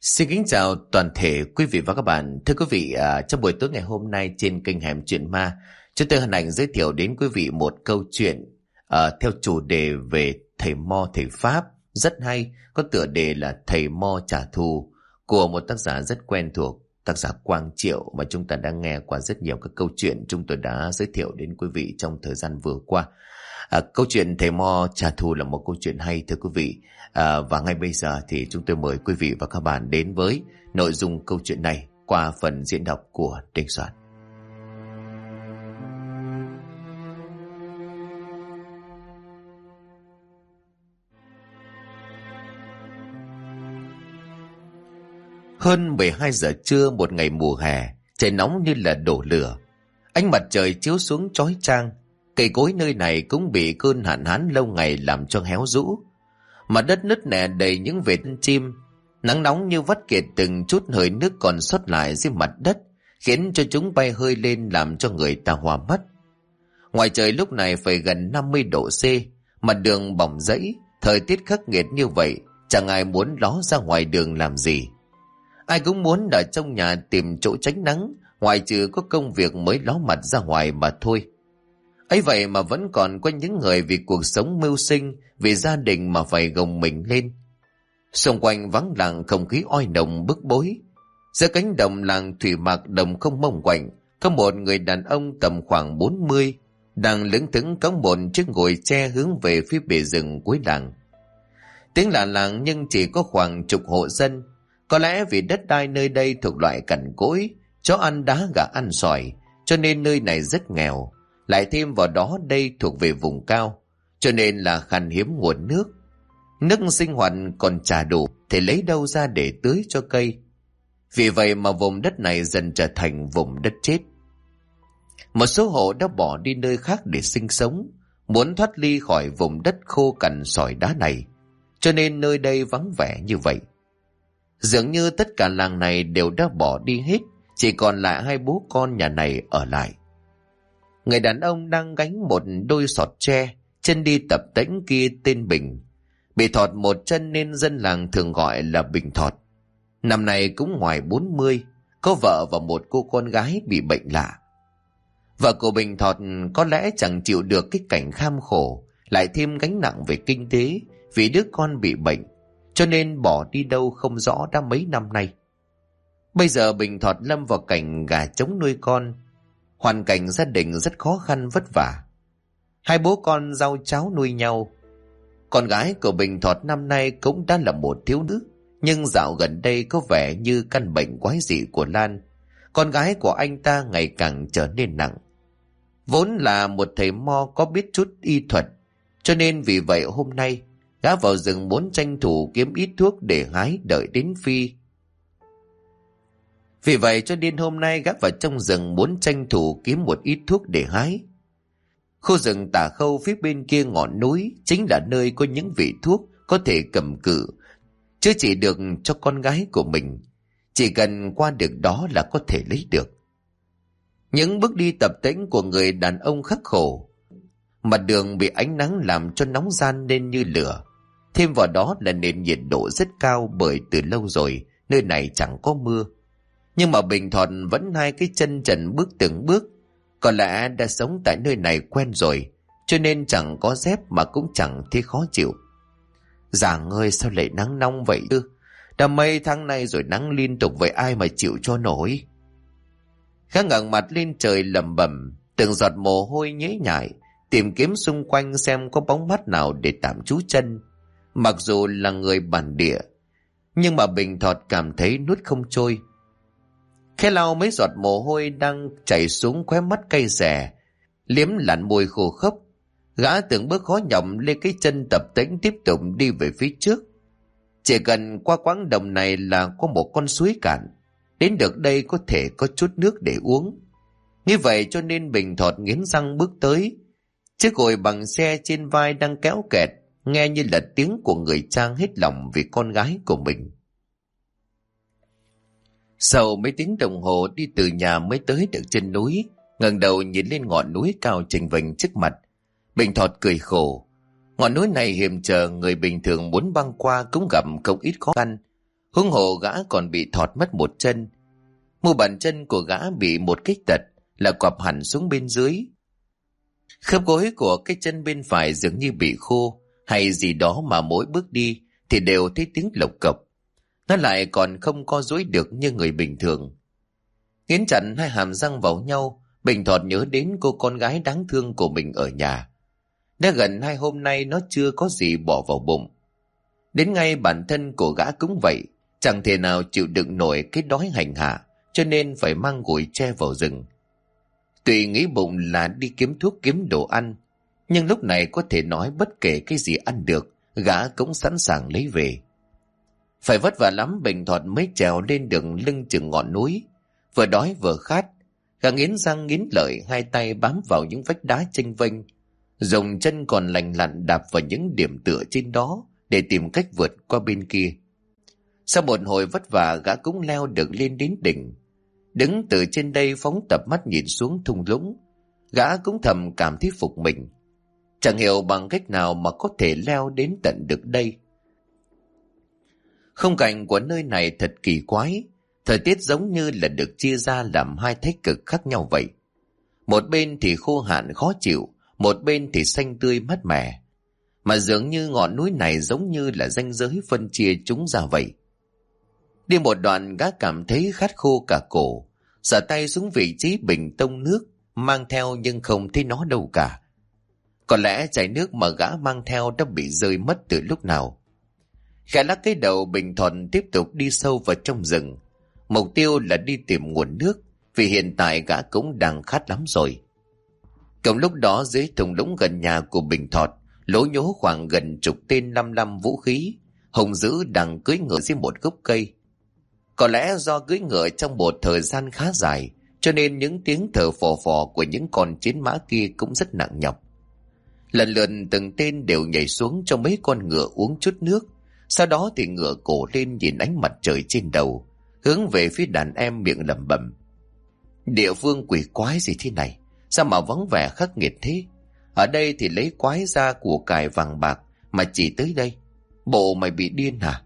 Xin kính chào toàn thể quý vị và các bạn. Thưa quý vị, trong buổi tối ngày hôm nay trên kênh Hẻm Chuyện Ma, chúng tôi hân hạnh giới thiệu đến quý vị một câu chuyện theo chủ đề về thầy Mo thầy Pháp rất hay, có tựa đề là Thầy Mo trả thù, của một tác giả rất quen thuộc, tác giả Quang Triệu, mà chúng ta đã nghe qua rất nhiều các câu chuyện chúng tôi đã giới thiệu đến quý vị trong thời gian vừa qua. Câu chuyện Thầy Mo trả thù là một câu chuyện hay, thưa quý vị. Và ngay bây giờ thì chúng tôi mời quý vị và các bạn đến với nội dung câu chuyện này qua phần diễn đọc của Đình Soạn. Hơn 12 giờ trưa một ngày mùa hè, trời nóng như là đổ lửa. Ánh mặt trời chiếu xuống chói chang. Cây cối nơi này cũng bị cơn hạn hán lâu ngày làm cho héo rũ. Mặt đất nứt nẻ đầy những vệt chim. Nắng nóng như vắt kiệt từng chút hơi nước còn sót lại dưới mặt đất, khiến cho chúng bay hơi lên làm cho người ta hoa mắt. Ngoài trời lúc này phải gần 50 độ C, mặt đường bỏng rẫy, thời tiết khắc nghiệt như vậy, chẳng ai muốn ló ra ngoài đường làm gì. Ai cũng muốn ở trong nhà tìm chỗ tránh nắng, ngoài trừ có công việc mới ló mặt ra ngoài mà thôi. Ấy vậy mà vẫn còn có những người vì cuộc sống mưu sinh, vì gia đình mà phải gồng mình lên. Xung quanh vắng lặng, không khí oi nồng bức bối. Giữa cánh đồng làng thủy mạc đồng không mông quạnh, có một người đàn ông tầm khoảng 40 đang lững thững cõng một chiếc gùi tre hướng về phía bề rừng cuối làng. Tiếng lạ làng nhưng chỉ có khoảng chục hộ dân. Có lẽ vì đất đai nơi đây thuộc loại cằn cỗi, chó ăn đá gà ăn sỏi, cho nên nơi này rất nghèo. Lại thêm vào đó đây thuộc về vùng cao, cho nên là khan hiếm nguồn nước. Nước sinh hoạt còn chả đủ thì lấy đâu ra để tưới cho cây. Vì vậy mà vùng đất này dần trở thành vùng đất chết. Một số hộ đã bỏ đi nơi khác để sinh sống, muốn thoát ly khỏi vùng đất khô cằn sỏi đá này, cho nên nơi đây vắng vẻ như vậy. Dường như tất cả làng này đều đã bỏ đi hết, chỉ còn lại hai bố con nhà này ở lại. Người đàn ông đang gánh một đôi sọt tre, chân đi tập tễnh kia tên Bình. Bị thọt một chân nên dân làng thường gọi là Bình Thọt. Năm nay cũng ngoài 40, có vợ và một cô con gái bị bệnh lạ. Vợ của Bình Thọt có lẽ chẳng chịu được cái cảnh kham khổ, lại thêm gánh nặng về kinh tế vì đứa con bị bệnh, cho nên bỏ đi đâu không rõ đã mấy năm nay. Bây giờ Bình Thọt lâm vào cảnh gà trống nuôi con. Hoàn cảnh gia đình rất khó khăn vất vả. Hai bố con rau cháo nuôi nhau. Con gái của Bình Thọt năm nay cũng đã là một thiếu nữ, nhưng dạo gần đây có vẻ như căn bệnh quái dị của Lan, con gái của anh ta, ngày càng trở nên nặng. Vốn là một thầy mo có biết chút y thuật, cho nên vì vậy hôm nay gã vào rừng muốn tranh thủ kiếm ít thuốc để hái đợi đến phi. Vì vậy cho nên hôm nay gã vào trong rừng muốn tranh thủ kiếm một ít thuốc để hái. Khu rừng Tả Khâu phía bên kia ngọn núi chính là nơi có những vị thuốc có thể cầm cự, chữa trị được cho con gái của mình. Chỉ cần qua được đó là có thể lấy được. Những bước đi tập tễnh của người đàn ông khắc khổ. Mặt đường bị ánh nắng làm cho nóng ran lên như lửa. Thêm vào đó là nền nhiệt độ rất cao, bởi từ lâu rồi nơi này chẳng có mưa. Nhưng mà Bình Thọt vẫn hai cái chân trần bước từng bước. Có lẽ đã sống tại nơi này quen rồi, cho nên chẳng có dép mà cũng chẳng thấy khó chịu. Giàng ơi, sao lại nắng nóng vậy ư? Đã mấy tháng nay rồi nắng liên tục, vậy ai mà chịu cho nổi. Khá ngẩng mặt lên trời lẩm bẩm, từng giọt mồ hôi nhễ nhại, tìm kiếm xung quanh xem có bóng mát nào để tạm trú chân. Mặc dù là người bản địa, nhưng mà Bình Thọt cảm thấy nuốt không trôi. Khẽ lau mấy giọt mồ hôi đang chảy xuống khóe mắt cay xè, liếm lặn môi khô khốc, gã từng bước khó nhọc lên cái chân tập tễnh tiếp tục đi về phía trước. Chỉ cần qua quãng đồng này là có một con suối cạn, đến được đây có thể có chút nước để uống. Như vậy cho nên Bình Thọt nghiến răng bước tới. Chiếc gùi bằng xe trên vai đang kéo kẹt, nghe như là tiếng của người cha hết lòng vì con gái của mình. Sau mấy tiếng đồng hồ đi từ nhà mới tới được chân núi, ngẩng đầu nhìn lên ngọn núi cao chênh vênh trước mặt, Bình Thọt cười khổ. Ngọn núi này hiểm trở, người bình thường muốn băng qua cũng gặp không ít khó khăn. Huống hồ gã còn bị thọt mất một chân. Mu bàn chân của gã bị một kích tật là quặp hẳn xuống bên dưới. Khớp gối của cái chân bên phải dường như bị khô hay gì đó, mà mỗi bước đi thì đều thấy tiếng lộc cộc. Nó lại còn không co duỗi được như người bình thường. Nghiến chặt hai hàm răng vào nhau, Bình Thọt nhớ đến cô con gái đáng thương của mình ở nhà. Đã gần 2 hôm nay nó chưa có gì bỏ vào bụng. Đến ngay bản thân của gã cũng vậy, chẳng thể nào chịu đựng nổi cái đói hành hạ, cho nên phải mang gùi tre vào rừng. Tuy nghĩ bụng là đi kiếm thuốc kiếm đồ ăn, nhưng lúc này có thể nói bất kể cái gì ăn được, gã cũng sẵn sàng lấy về. Phải vất vả lắm Bình Thọt mới trèo lên đường lưng chừng ngọn núi. Vừa đói vừa khát, gã nghiến răng nghiến lợi, hai tay bám vào những vách đá chênh vênh, dùng chân còn lành lặn đạp vào những điểm tựa trên đó để tìm cách vượt qua bên kia. Sau một hồi vất vả, gã cũng leo được lên đến đỉnh. Đứng từ trên đây phóng tập mắt nhìn xuống thung lũng, gã cũng thầm cảm thấy phục mình. Chẳng hiểu bằng cách nào mà có thể leo đến tận được đây. Khung cảnh của nơi này thật kỳ quái, thời tiết giống như là được chia ra làm hai thái cực khác nhau vậy. Một bên thì khô hạn khó chịu, một bên thì xanh tươi mát mẻ. Mà dường như ngọn núi này giống như là ranh giới phân chia chúng ra vậy. Đi một đoạn gã cảm thấy khát khô cả cổ, xả tay xuống vị trí bình tông nước mang theo nhưng không thấy nó đâu cả. Có lẽ chai nước mà gã mang theo đã bị rơi mất từ lúc nào. Khẽ lắc cái đầu, Bình Thọt tiếp tục đi sâu vào trong rừng. Mục tiêu là đi tìm nguồn nước, vì hiện tại gã cũng đang khát lắm rồi. Cùng lúc đó dưới thung lũng gần nhà của Bình Thọt, lố nhố khoảng gần chục tên lăm vũ khí, hùng dữ đang cưỡi ngựa dưới một gốc cây. Có lẽ do cưỡi ngựa trong một thời gian khá dài, cho nên những tiếng thở phò phò của những con chiến mã kia cũng rất nặng nhọc. Lần lượt từng tên đều nhảy xuống cho mấy con ngựa uống chút nước, sau đó thì ngựa cổ lên nhìn ánh mặt trời trên đầu, hướng về phía đàn em miệng lẩm bẩm: địa phương quỷ quái gì thế này, sao mà vắng vẻ khắc nghiệt thế? Ở đây thì lấy quái ra của cải vàng bạc, mà chỉ tới đây, bộ mày bị điên hả?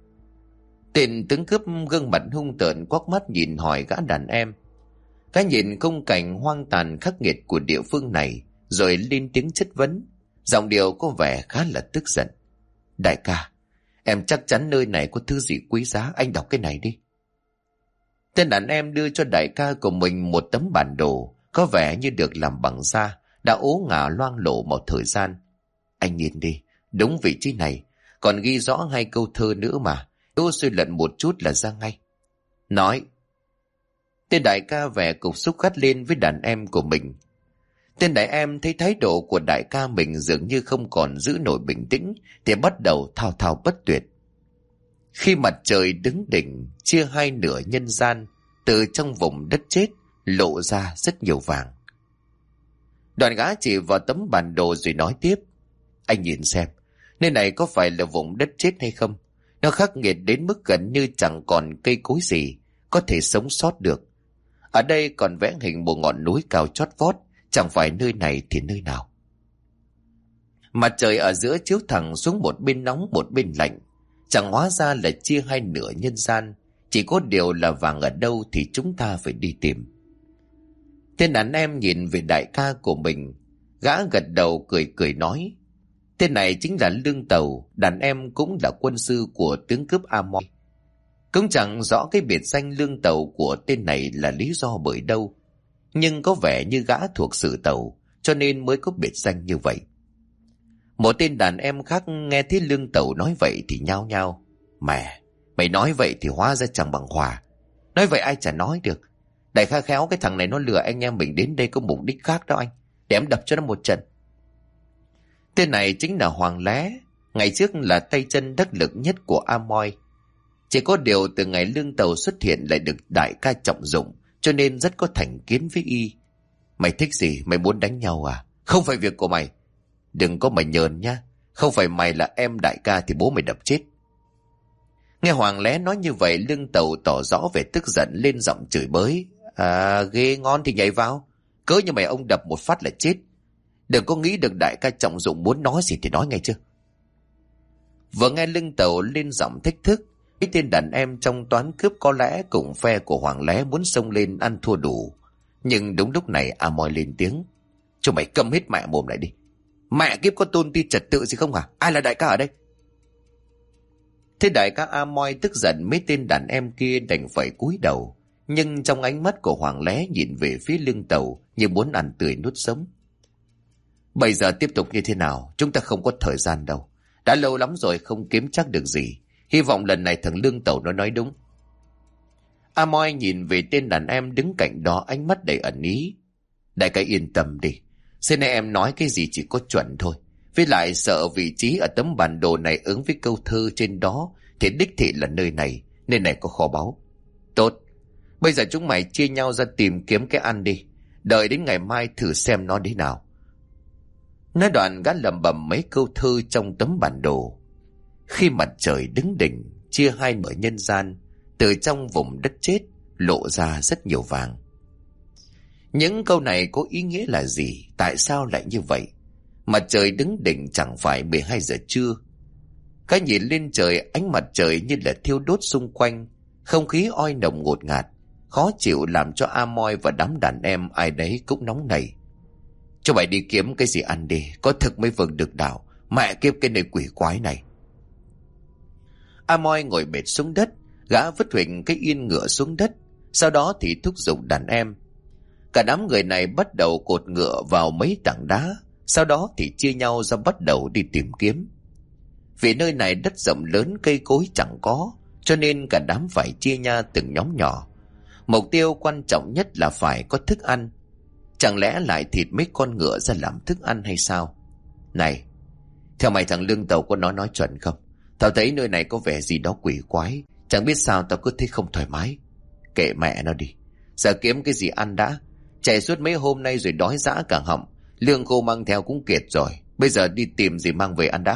Tên tướng cướp gương mặt hung tợn quắc mắt nhìn hỏi gã đàn em. Gã nhìn khung cảnh hoang tàn khắc nghiệt của địa phương này, rồi lên tiếng chất vấn, giọng điệu có vẻ khá là tức giận: đại ca, em chắc chắn nơi này có thứ gì quý giá, anh đọc cái này đi. Tên đàn em đưa cho đại ca của mình một tấm bản đồ, có vẻ như được làm bằng da, đã ố ngả loang lổ một thời gian. Anh nhìn đi, đúng vị trí này, còn ghi rõ 2 câu thơ nữa mà, tôi suy luận một chút là ra ngay. Nói. Tên đại ca vẻ cục xúc gắt lên với đàn em của mình. Tên đại em thấy thái độ của đại ca mình dường như không còn giữ nổi bình tĩnh, thì bắt đầu thao thao bất tuyệt. Khi mặt trời đứng đỉnh, chia hai nửa nhân gian, từ trong vùng đất chết lộ ra rất nhiều vàng. Đoàn gã chỉ vào tấm bản đồ rồi nói tiếp: anh nhìn xem, nơi này có phải là vùng đất chết hay không? Nó khắc nghiệt đến mức gần như chẳng còn cây cối gì có thể sống sót được. Ở đây còn vẽ hình một ngọn núi cao chót vót, chẳng phải nơi này thì nơi nào. Mặt trời ở giữa chiếu thẳng xuống, một bên nóng một bên lạnh, chẳng hóa ra là chia hai nửa nhân gian. Chỉ có điều là vàng ở đâu thì chúng ta phải đi tìm. Tên đàn em nhìn về đại ca của mình, gã gật đầu cười cười nói: tên này chính là Lương Tàu, đàn em cũng là quân sư của tướng cướp Amoy. Cũng chẳng rõ cái biệt danh Lương Tàu của tên này là lý do bởi đâu, nhưng có vẻ như gã thuộc Sử Tàu, cho nên mới có biệt danh như vậy. Một tên đàn em khác nghe thấy Lương Tàu nói vậy thì nhao nhao: mày nói vậy thì hóa ra chẳng bằng Hòa. Nói vậy ai chả nói được. Đại khá khéo cái thằng này nó lừa anh em mình đến đây có mục đích khác đó anh, để em đập cho nó một trận. Tên này chính là Hoàng Lé, ngày trước là tay chân đắc lực nhất của Amoy. Chỉ có điều từ ngày Lương Tàu xuất hiện lại được đại ca trọng dụng, cho nên rất có thành kiến với y. Mày thích gì, mày muốn đánh nhau à? Không phải việc của mày. Đừng có mày nhờn nhá, không phải mày là em đại ca thì bố mày đập chết. Nghe Hoàng Lé nói như vậy, Lương Tàu tỏ rõ vẻ tức giận, lên giọng chửi bới: ghê ngon thì nhảy vào, cớ như mày ông đập một phát là chết. Đừng có nghĩ được đại ca trọng dụng muốn nói gì thì nói ngay chưa. Vừa nghe Lương Tàu lên giọng thách thức, Mấy tên đàn em trong toán cướp có lẽ cùng phe của Hoàng Lé muốn xông lên ăn thua đủ. Nhưng đúng lúc này A Moi lên tiếng: "Chúng mày câm hết mẹ mồm lại đi. Mẹ kiếp có tôn ti trật tự gì không hả? Ai là đại ca ở đây?" Thế đại ca A Moi tức giận, mấy tên đàn em kia đành phải cúi đầu. Nhưng trong ánh mắt của Hoàng Lé nhìn về phía lưng tàu như muốn ăn tươi nuốt sống. "Bây giờ tiếp tục như thế nào? Chúng ta không có thời gian đâu. Đã lâu lắm rồi không kiếm chắc được gì. Hy vọng lần này thằng lương tàu nó nói đúng." A Moi nhìn về tên đàn em đứng cạnh đó, ánh mắt đầy ẩn ý. "Đại ca yên tâm đi. Xưa nay em nói cái gì chỉ có chuẩn thôi. Với lại sợ vị trí ở tấm bản đồ này ứng với câu thơ trên đó thì đích thị là nơi này, nên này có kho báu. Tốt, bây giờ chúng mày chia nhau ra tìm kiếm cái ăn đi. Đợi đến ngày mai thử xem nó thế nào." Nói đoạn gã lẩm bẩm mấy câu thơ trong tấm bản đồ. Khi mặt trời đứng đỉnh, chia hai nửa nhân gian, từ trong vùng đất chết lộ ra rất nhiều vàng. Những câu này có ý nghĩa là gì? Tại sao lại như vậy? Mặt trời đứng đỉnh chẳng phải 12 giờ trưa. Cái nhìn lên trời, ánh mặt trời như là thiêu đốt xung quanh, không khí oi nồng ngột ngạt, khó chịu làm cho A Moi và đám đàn em ai đấy cũng nóng nảy. "Cho mày đi kiếm cái gì ăn đi, có thực mới vâng được đạo. Mẹ kiếp cái nơi quỷ quái này." A Moi ngồi bệt xuống đất, gã vứt huỳnh cái yên ngựa xuống đất, sau đó thì thúc giục đàn em. Cả đám người này bắt đầu cột ngựa vào mấy tảng đá, sau đó thì chia nhau ra bắt đầu đi tìm kiếm. Vì nơi này đất rộng lớn, cây cối chẳng có, cho nên cả đám phải chia nha từng nhóm nhỏ. Mục tiêu quan trọng nhất là phải có thức ăn. Chẳng lẽ lại thịt mấy con ngựa ra làm thức ăn hay sao? Này, theo mày thằng lương tàu có nói chuẩn không? Tao thấy nơi này có vẻ gì đó quỷ quái, chẳng biết sao tao cứ thấy không thoải mái. Kệ mẹ nó đi, giờ kiếm cái gì ăn đã. Chạy suốt mấy hôm nay rồi đói rã cả họng, lương khô mang theo cũng kiệt rồi. Bây giờ đi tìm gì mang về ăn đã.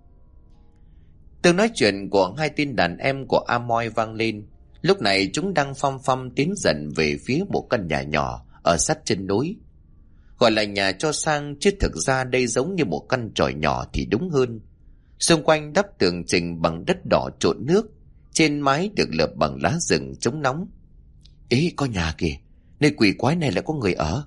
Tiếng nói chuyện của hai tên đàn em của A Moi vang lên. Lúc này chúng đang phăm phăm tiến dần về phía một căn nhà nhỏ ở sát chân núi. Gọi là nhà cho sang, chứ thực ra đây giống như một căn tròi nhỏ thì đúng hơn. Xung quanh đắp tường trình bằng đất đỏ trộn nước, trên mái được lợp bằng lá rừng chống nóng. Ý, có nhà kìa, nơi quỷ quái này lại có người ở.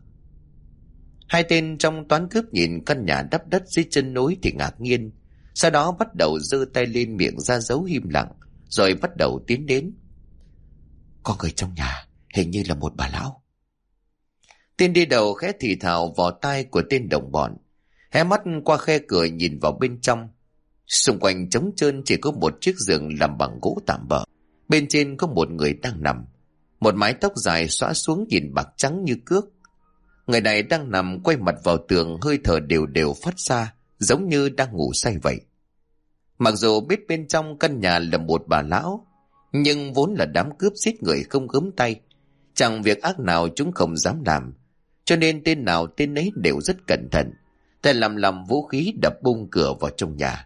Hai tên trong toán cướp nhìn căn nhà đắp đất dưới chân núi thì ngạc nhiên, sau đó bắt đầu giơ tay lên miệng ra dấu im lặng, rồi bắt đầu tiến đến. "Có người trong nhà, hình như là một bà lão." Tên đi đầu khẽ thì thào vào tai của tên đồng bọn, hé mắt qua khe cửa nhìn vào bên trong. Xung quanh trống trơn, chỉ có một chiếc giường làm bằng gỗ tạm bợ. Bên trên có một người đang nằm, một mái tóc dài xõa xuống nhìn bạc trắng như cước. Người này đang nằm quay mặt vào tường, hơi thở đều đều phát ra, giống như đang ngủ say vậy. Mặc dù biết bên trong căn nhà là một bà lão, nhưng vốn là đám cướp giết người không gớm tay, chẳng việc ác nào chúng không dám làm, cho nên tên nào tên ấy đều rất cẩn thận, tay làm vũ khí đập bung cửa vào trong nhà.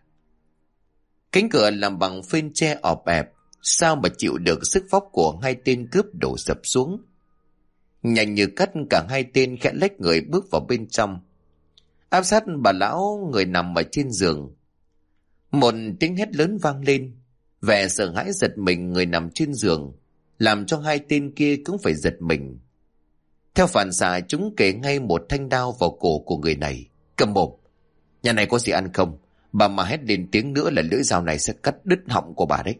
Cánh cửa làm bằng phên tre ọp ẹp, sao mà chịu được sức vóc của hai tên cướp đổ sập xuống. Nhanh như cắt, cả hai tên khẽ lách người bước vào bên trong, áp sát bà lão người nằm ở trên giường. Một tiếng hét lớn vang lên, vẻ sợ hãi giật mình người nằm trên giường làm cho hai tên kia cũng phải giật mình. Theo phản xạ, chúng kề ngay một thanh đao vào cổ của người này. "Cầm mồm, nhà này có gì ăn không? Bà mà hét lên tiếng nữa là lưỡi dao này sẽ cắt đứt họng của bà đấy."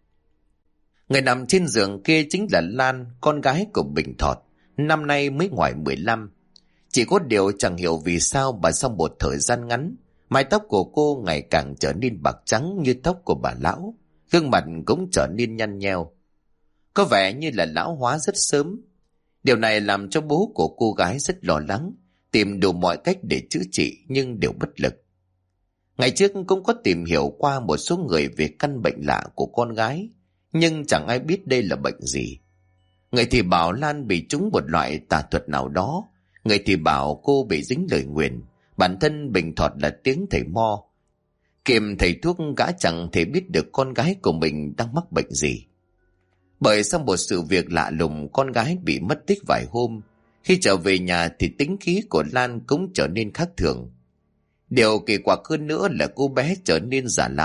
Người nằm trên giường kia chính là Lan, con gái của Bình Thọt, năm nay mới ngoài 15. Chỉ có điều chẳng hiểu vì sao bà sau một thời gian ngắn, mái tóc của cô ngày càng trở nên bạc trắng như tóc của bà lão, gương mặt cũng trở nên nhăn nheo. Có vẻ như là lão hóa rất sớm. Điều này làm cho bố của cô gái rất lo lắng, tìm đủ mọi cách để chữa trị nhưng đều bất lực. Ngày trước cũng có tìm hiểu qua một số người về căn bệnh lạ của con gái, nhưng chẳng ai biết đây là bệnh gì. Người thì bảo Lan bị trúng một loại tà thuật nào đó, người thì bảo cô bị dính lời nguyền. Bản thân Bình Thọt là tiếng thầy mo, kiềm thầy thuốc, gã chẳng thể biết được con gái của mình đang mắc bệnh gì. Bởi sau một sự việc lạ lùng, con gái bị mất tích vài hôm. Khi trở về nhà thì tính khí của Lan cũng trở nên khác thường. Điều kỳ quặc hơn nữa là cô bé trở nên già lão,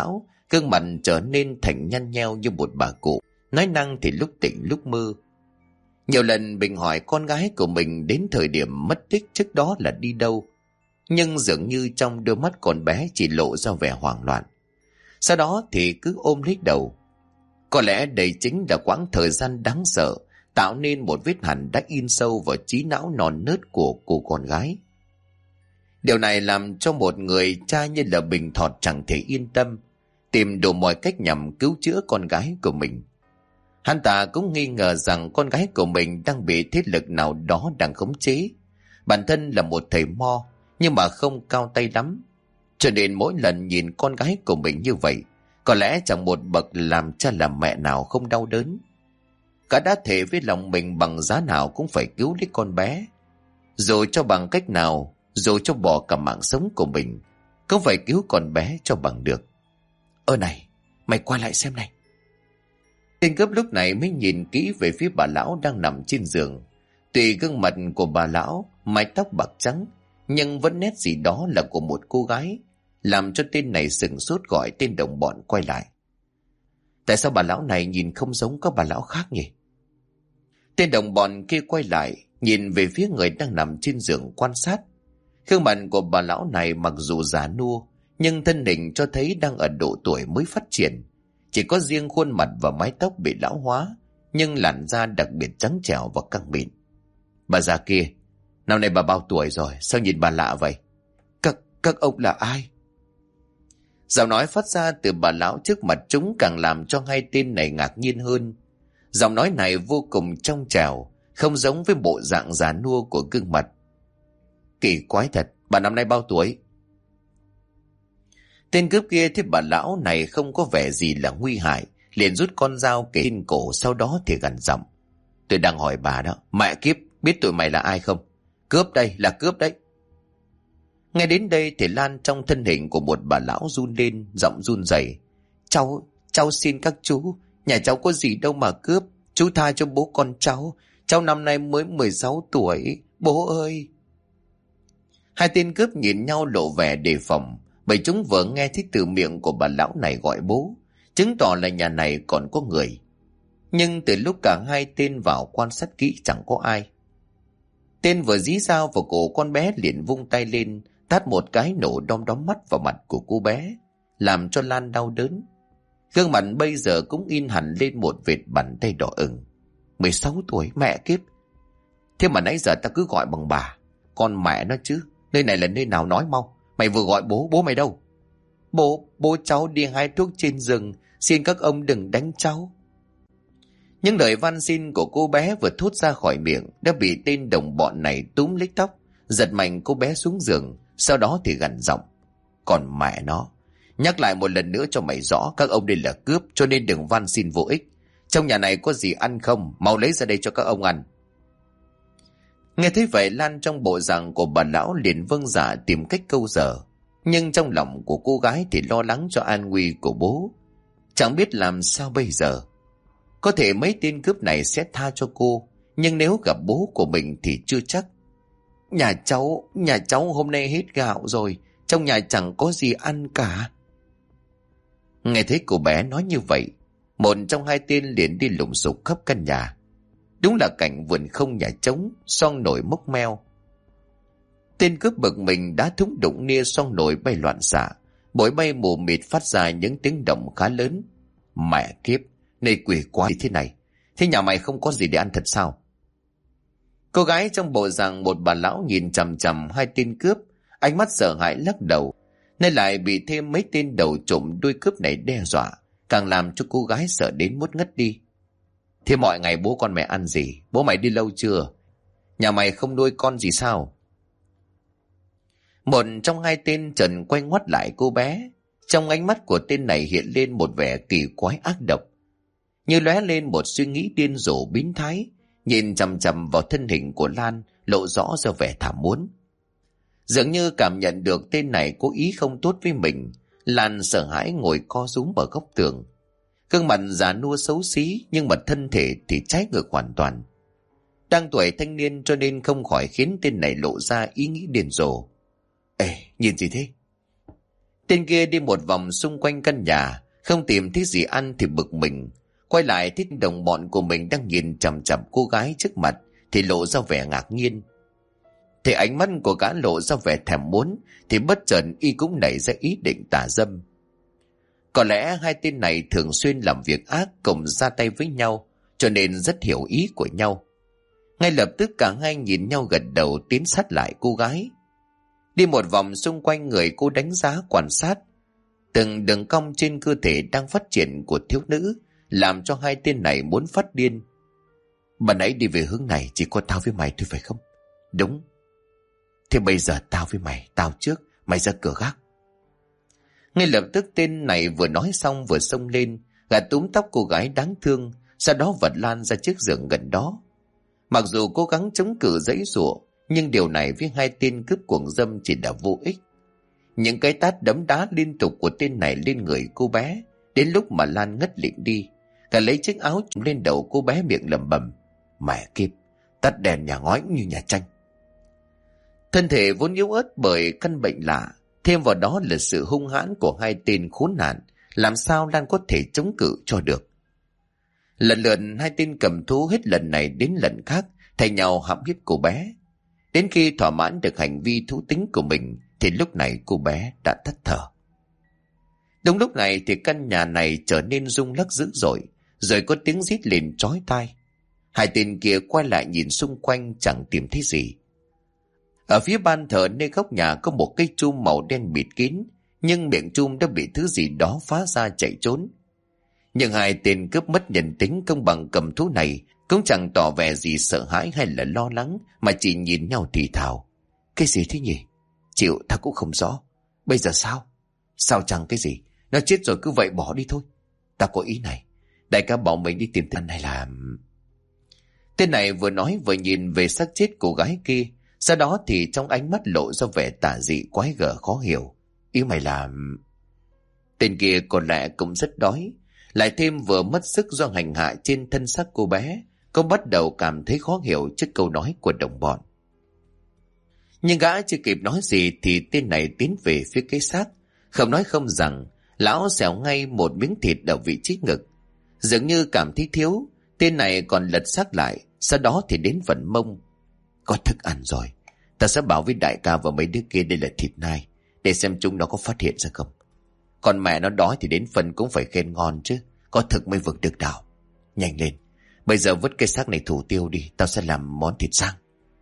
gương mặt trở nên thành nhăn nheo như một bà cụ, nói năng thì lúc tỉnh lúc mơ. Nhiều lần Bình hỏi con gái của mình đến thời điểm mất tích trước đó là đi đâu, nhưng dường như trong đôi mắt con bé chỉ lộ ra vẻ hoảng loạn. Sau đó thì cứ ôm lấy đầu. Có lẽ đây chính là quãng thời gian đáng sợ tạo nên một vết hằn đã in sâu vào trí não non nớt của cô con gái. Điều này làm cho một người cha như là Bình Thọt chẳng thể yên tâm, tìm đủ mọi cách nhằm cứu chữa con gái của mình. Hắn ta cũng nghi ngờ rằng con gái của mình đang bị thế lực nào đó đang khống chế. Bản thân là một thầy mo, nhưng mà không cao tay lắm. Cho nên mỗi lần nhìn con gái của mình như vậy, có lẽ chẳng một bậc làm cha làm mẹ nào không đau đớn. Cả đã thề với lòng mình bằng giá nào cũng phải cứu lấy con bé. Dù cho bằng cách nào, dù cho bỏ cả mạng sống của mình, cũng phải cứu con bé cho bằng được. Ơ này, mày qua lại xem này. Tên cướp lúc này mới nhìn kỹ về phía bà lão đang nằm trên giường. Tuy gương mặt của bà lão, mái tóc bạc trắng, nhưng vẫn nét gì đó là của một cô gái, làm cho tên này sửng sốt gọi tên đồng bọn quay lại. Tại sao bà lão này nhìn không giống các bà lão khác nhỉ? Tên đồng bọn kia quay lại, nhìn về phía người đang nằm trên giường quan sát. Gương mặt của bà lão này mặc dù già nua, nhưng thân hình cho thấy đang ở độ tuổi mới phát triển. Chỉ có riêng khuôn mặt và mái tóc bị lão hóa, nhưng làn da đặc biệt trắng trẻo và căng mịn. Bà già kia, năm nay bà bao tuổi rồi, sao nhìn bà lạ vậy? Các ông là ai? Giọng nói phát ra từ bà lão trước mặt chúng càng làm cho hai tên này ngạc nhiên hơn. Giọng nói này vô cùng trong trẻo, không giống với bộ dạng già nua của gương mặt. Kỳ quái thật, bà năm nay bao tuổi? Tên cướp kia thấy bà lão này không có vẻ gì là nguy hại, liền rút con dao kề trên cổ, sau đó thì gằn giọng. Tôi đang hỏi bà đó, mẹ kiếp, biết tụi mày là ai không? Cướp đây, là cướp đấy. Nghe đến đây thì Lan trong thân hình của một bà lão run lên, giọng run rẩy. Cháu xin các chú, nhà cháu có gì đâu mà cướp, chú tha cho bố con cháu năm nay mới 16 tuổi, bố ơi. Hai tên cướp nhìn nhau lộ vẻ đề phòng, bởi chúng vừa nghe thấy từ miệng của bà lão này gọi bố, chứng tỏ là nhà này còn có người. Nhưng từ lúc cả hai tên vào quan sát kỹ chẳng có ai. Tên vừa dí dao vào cổ con bé liền vung tay lên, tát một cái nổ đom đóm mắt vào mặt của cô bé, làm cho Lan đau đớn. Gương mặt bây giờ cũng in hẳn lên một vệt bàn tay đỏ ửng. 16 tuổi, mẹ kiếp. Thế mà nãy giờ ta cứ gọi bằng bà. Con mẹ nó chứ, nơi này là nơi nào nói mau. Mày vừa gọi bố mày đâu? Bố cháu đi hái thuốc trên rừng, xin các ông đừng đánh cháu. Những lời van xin của cô bé vừa thốt ra khỏi miệng đã bị tên đồng bọn này túm lấy tóc, giật mạnh cô bé xuống giường, sau đó thì gằn giọng. Còn mẹ nó, nhắc lại một lần nữa cho mày rõ, các ông đây là cướp, cho nên đừng van xin vô ích. Trong nhà này có gì ăn không, mau lấy ra đây cho các ông ăn. Nghe thấy vậy, Lan trong bộ dạng của bà lão liền vâng dạ tìm cách câu giờ, nhưng trong lòng của cô gái thì lo lắng cho an nguy của bố, chẳng biết làm sao bây giờ. Có thể mấy tên cướp này sẽ tha cho cô, nhưng nếu gặp bố của mình thì chưa chắc. Nhà cháu hôm nay hết gạo rồi, trong nhà chẳng có gì ăn cả. Nghe thấy cô bé nói như vậy, một trong hai tên liền đi lùng sục khắp căn nhà. Đúng là cảnh vườn không nhà trống, xoong nổi mốc meo. Tên cướp bực mình đã thúng đụng nia xoong nổi bay loạn xạ, bụi bay mù mịt phát ra những tiếng động khá lớn. Mẹ kiếp, nơi quỷ quái thế này, thế nhà mày không có gì để ăn thật sao? Cô gái trong bộ dạng một bà lão nhìn chằm chằm hai tên cướp, ánh mắt sợ hãi lắc đầu, nên lại bị thêm mấy tên đầu trộm đuôi cướp này đe dọa, càng làm cho cô gái sợ đến muốn ngất đi. Thế mọi ngày bố con mẹ ăn gì? Bố mày đi lâu chưa? Nhà mày không nuôi con gì sao? Một trong hai tên trần quay ngoắt lại cô bé. Trong ánh mắt của tên này hiện lên một vẻ kỳ quái ác độc, như lóe lên một suy nghĩ điên rồ biến thái, nhìn chằm chằm vào thân hình của Lan, lộ rõ ra vẻ thảm muốn. Dường như cảm nhận được tên này cố ý không tốt với mình, Lan sợ hãi ngồi co rúm ở góc tường. Gương mặt già nua xấu xí, nhưng mà thân thể thì trái ngược hoàn toàn. Đang tuổi thanh niên cho nên không khỏi khiến tên này lộ ra ý nghĩ điên rồ. Ê, nhìn gì thế? Tên kia đi một vòng xung quanh căn nhà, Không tìm thấy gì ăn thì bực mình. Quay lại thấy đồng bọn của mình đang nhìn chằm chằm cô gái trước mặt thì lộ ra vẻ ngạc nhiên. Thì ánh mắt của gã lộ ra vẻ thèm muốn thì bất chợt y cũng nảy ra ý định tà dâm. Có lẽ hai tên này thường xuyên làm việc ác cùng ra tay với nhau, cho nên rất hiểu ý của nhau. Ngay lập tức cả hai nhìn nhau gật đầu tiến sát lại cô gái. Đi một vòng xung quanh người cô đánh giá quan sát. Từng đường cong trên cơ thể đang phát triển của thiếu nữ làm cho hai tên này muốn phát điên. Bà nãy đi về hướng này chỉ có tao với mày thôi phải không? Đúng. Thế bây giờ tao với mày, tao trước, mày ra cửa gác. Ngay lập tức tên này vừa nói xong vừa xông lên, gạt túm tóc cô gái đáng thương, sau đó vật lan ra chiếc giường gần đó. Mặc dù cố gắng chống cự giãy giụa, nhưng điều này với hai tên cướp cuồng dâm chỉ là vô ích. Những cái tát đấm đá liên tục của tên này lên người cô bé, đến lúc mà Lan ngất lịm đi, cả lấy chiếc áo trùm lên đầu cô bé miệng lẩm bẩm: mẹ kiếp, tắt đèn nhà ngói như nhà tranh. Thân thể vốn yếu ớt bởi căn bệnh lạ, thêm vào đó là sự hung hãn của hai tên khốn nạn, làm sao Lan có thể chống cự cho được. Lần lượt hai tên cầm thú hết lần này đến lần khác thay nhau hãm hiếp cô bé. Đến khi thỏa mãn được hành vi thú tính của mình thì lúc này cô bé đã tắt thở. Đúng lúc này thì căn nhà này trở nên rung lắc dữ dội, rồi có tiếng rít lên chói tai. Hai tên kia quay lại nhìn xung quanh chẳng tìm thấy gì. Ở phía ban thờ nơi góc nhà có một cây chum màu đen bịt kín, nhưng miệng chum đã bị thứ gì đó phá ra chạy trốn. Nhưng hai tên cướp mất nhân tính công bằng cầm thú này cũng chẳng tỏ vẻ gì sợ hãi hay là lo lắng, mà chỉ nhìn nhau thì thào: cái gì thế nhỉ? Chịu, ta cũng không rõ. Bây giờ sao? Sao chẳng cái gì? Nó chết rồi cứ vậy bỏ đi thôi. Ta có ý này, đại ca bảo mình đi tìm tên này là... Tên này vừa nói vừa nhìn về xác chết cô gái kia, sau đó thì trong ánh mắt lộ ra vẻ tà dị quái gở khó hiểu. Ý mày là... Tên kia còn lẽ cũng rất đói, lại thêm vừa mất sức do hành hạ trên thân xác cô bé, cô bắt đầu cảm thấy khó hiểu trước câu nói của đồng bọn. Nhưng gã chưa kịp nói gì thì tên này tiến về phía cái xác, không nói không rằng, lão xẻo ngay một miếng thịt ở vị trí ngực. Dường như cảm thấy thiếu, tên này còn lật xác lại, sau đó thì đến phần mông. Có thức ăn rồi, ta sẽ bảo với đại ca và mấy đứa kia đây là thịt nai, để xem chúng nó có phát hiện ra không. Còn mẹ nó đói thì đến phần cũng phải khen ngon chứ, có thực mới vực được đảo. Nhanh lên, bây giờ vứt cái xác này thủ tiêu đi, tao sẽ làm món thịt rang.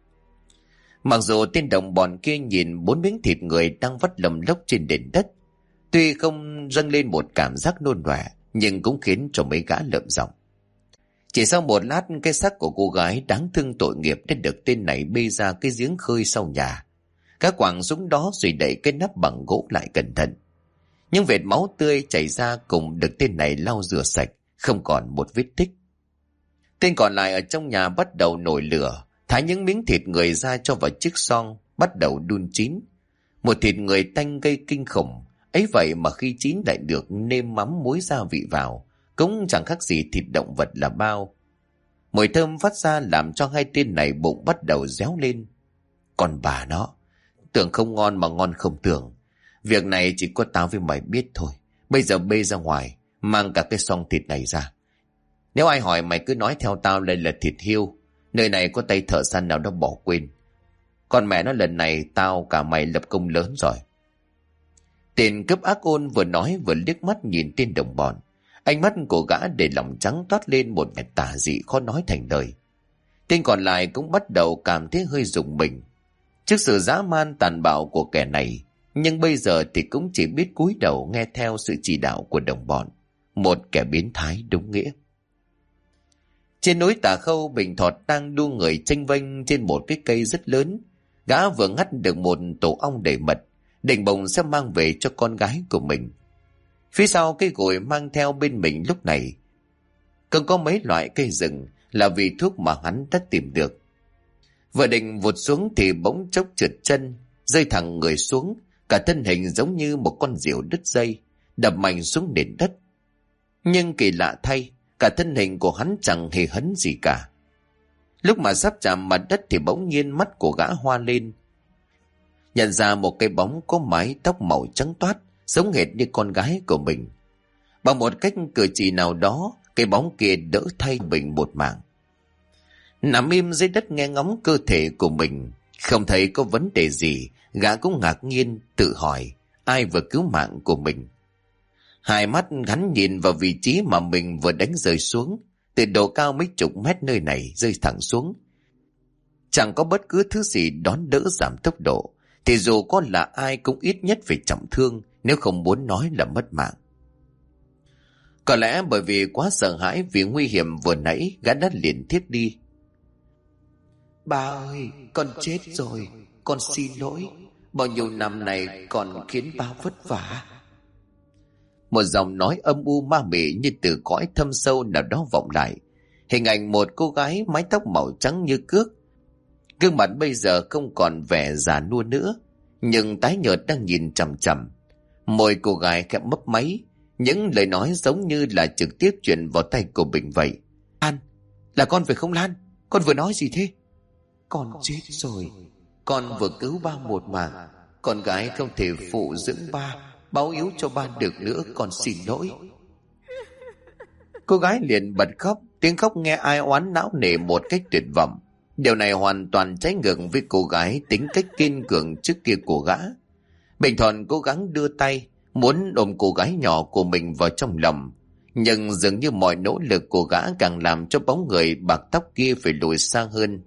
Mặc dù tên đồng bọn kia nhìn 4 miếng thịt người đang vắt lầm lốc trên nền đất, tuy không dâng lên một cảm giác nôn nọe, nhưng cũng khiến cho mấy gã lợm giọng. Chỉ sau một lát, cái xác của cô gái đáng thương tội nghiệp đã được tên này bê ra cái giếng khơi sau nhà. Các quàng súng đó rồi đẩy cái nắp bằng gỗ lại cẩn thận. Những vệt máu tươi chảy ra cùng được tên này lau rửa sạch, không còn một vết tích. Tên còn lại ở trong nhà bắt đầu nổi lửa, thái những miếng thịt người ra cho vào chiếc xoong, bắt đầu đun chín. Một thịt người tanh gây kinh khủng, ấy vậy mà khi chín lại được nêm mắm muối gia vị vào, cũng chẳng khác gì thịt động vật là bao. Mùi thơm phát ra làm cho hai tên này bụng bắt đầu réo lên. Còn bà nó, tưởng không ngon mà ngon không tưởng. Việc này chỉ có tao với mày biết thôi. Bây giờ bê ra ngoài, mang cả cái xoong thịt này ra. Nếu ai hỏi mày cứ nói theo tao đây là thịt hươu. Nơi này có tay thợ săn nào đó bỏ quên. Còn mẹ nó lần này tao cả mày lập công lớn rồi. Tên cướp ác ôn vừa nói vừa liếc mắt nhìn tên đồng bọn. Ánh mắt của gã để lòng trắng toát lên một vẻ tà dị khó nói thành lời. Tên còn lại cũng bắt đầu cảm thấy hơi rùng mình trước sự dã man tàn bạo của kẻ này, nhưng bây giờ thì cũng chỉ biết cúi đầu nghe theo sự chỉ đạo của đồng bọn, một kẻ biến thái đúng nghĩa. Trên núi Tà Khâu, Bình Thọt đang đua người chênh vênh trên một cái cây rất lớn. Gã vừa ngắt được một tổ ong đầy mật, định bồng sẽ mang về cho con gái của mình. Phía sau cây gồi mang theo bên mình lúc này còn có mấy loại cây rừng là vị thuốc mà hắn đã tìm được. Vừa định vụt xuống thì bỗng chốc trượt chân, rơi thẳng người xuống, cả thân hình giống như một con diều đứt dây, đập mạnh xuống nền đất. Nhưng kỳ lạ thay, cả thân hình của hắn chẳng hề hấn gì cả. Lúc mà sắp chạm mặt đất thì bỗng nhiên mắt của gã hoa lên, nhận ra một cái bóng có mái tóc màu trắng toát, giống hệt như con gái của mình. Bằng một cách cử chỉ nào đó, cái bóng kia đỡ thay mình một mạng. Nằm im dưới đất nghe ngóng cơ thể của mình, không thấy có vấn đề gì, gã cũng ngạc nhiên tự hỏi ai vừa cứu mạng của mình. Hai mắt hắn nhìn vào vị trí mà mình vừa đánh rơi xuống, từ độ cao mấy chục mét nơi này rơi thẳng xuống. Chẳng có bất cứ thứ gì đón đỡ giảm tốc độ, thì dù có là ai cũng ít nhất phải trọng thương, nếu không muốn nói là mất mạng. Có lẽ bởi vì quá sợ hãi vì nguy hiểm vừa nãy, gã đã liền thiếp đi. Ba ơi, con chết rồi, con xin lỗi, bao nhiêu năm này còn khiến ba vất vả. Một giọng nói âm u ma mị như từ cõi thâm sâu nào đó vọng lại. Hình ảnh một cô gái mái tóc màu trắng như cước. Gương mặt bây giờ không còn vẻ già nua nữa, nhưng tái nhợt đang nhìn chằm chằm. Môi cô gái khẽ mấp máy, những lời nói giống như là trực tiếp truyền vào tay của mình vậy. Lan, là con phải không Lan? Con vừa nói gì thế? Con chết rồi, con vừa cứu ba một mạng. Con gái không thể phụ dưỡng ba, báo hiếu cho ba được nữa, con xin lỗi. Cô gái liền bật khóc, tiếng khóc nghe ai oán não nề một cách tuyệt vọng. Điều này hoàn toàn trái ngược với cô gái tính cách kiên cường trước kia của gã. Bình Thuận cố gắng đưa tay, muốn ôm cô gái nhỏ của mình vào trong lòng. Nhưng dường như mọi nỗ lực của gã càng làm cho bóng người bạc tóc kia phải lùi xa hơn.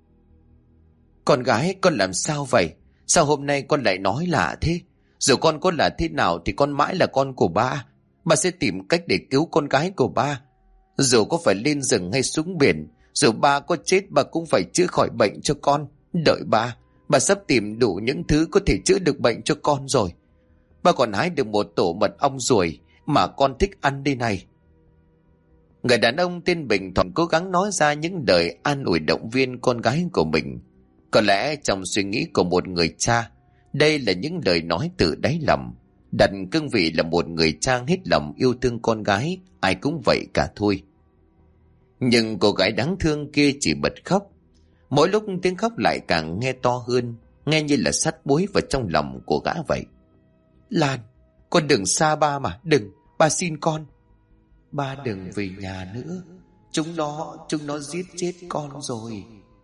Con gái, con làm sao vậy? Sao hôm nay con lại nói lạ thế? Dù con có là thế nào thì con mãi là con của ba. Ba sẽ tìm cách để cứu con gái của ba. Dù có phải lên rừng hay xuống biển, dù ba có chết ba cũng phải chữa khỏi bệnh cho con. Đợi ba sắp tìm đủ những thứ có thể chữa được bệnh cho con rồi. Ba còn hái được một tổ mật ong ruồi mà con thích ăn đây này. Người đàn ông tên Bình Thuận cố gắng nói ra những lời an ủi động viên con gái của mình. Có lẽ trong suy nghĩ của một người cha, đây là những lời nói từ đáy lòng, đặt cương vị là một người cha hết lòng yêu thương con gái, ai cũng vậy cả thôi. Nhưng cô gái đáng thương kia chỉ bật khóc. Mỗi lúc tiếng khóc lại càng nghe to hơn, nghe như là sắt muối vào trong lòng của gã vậy. Lan, con đừng xa ba mà, đừng, ba xin con. Ba đừng về nhà nữa, chúng nó giết chết con rồi.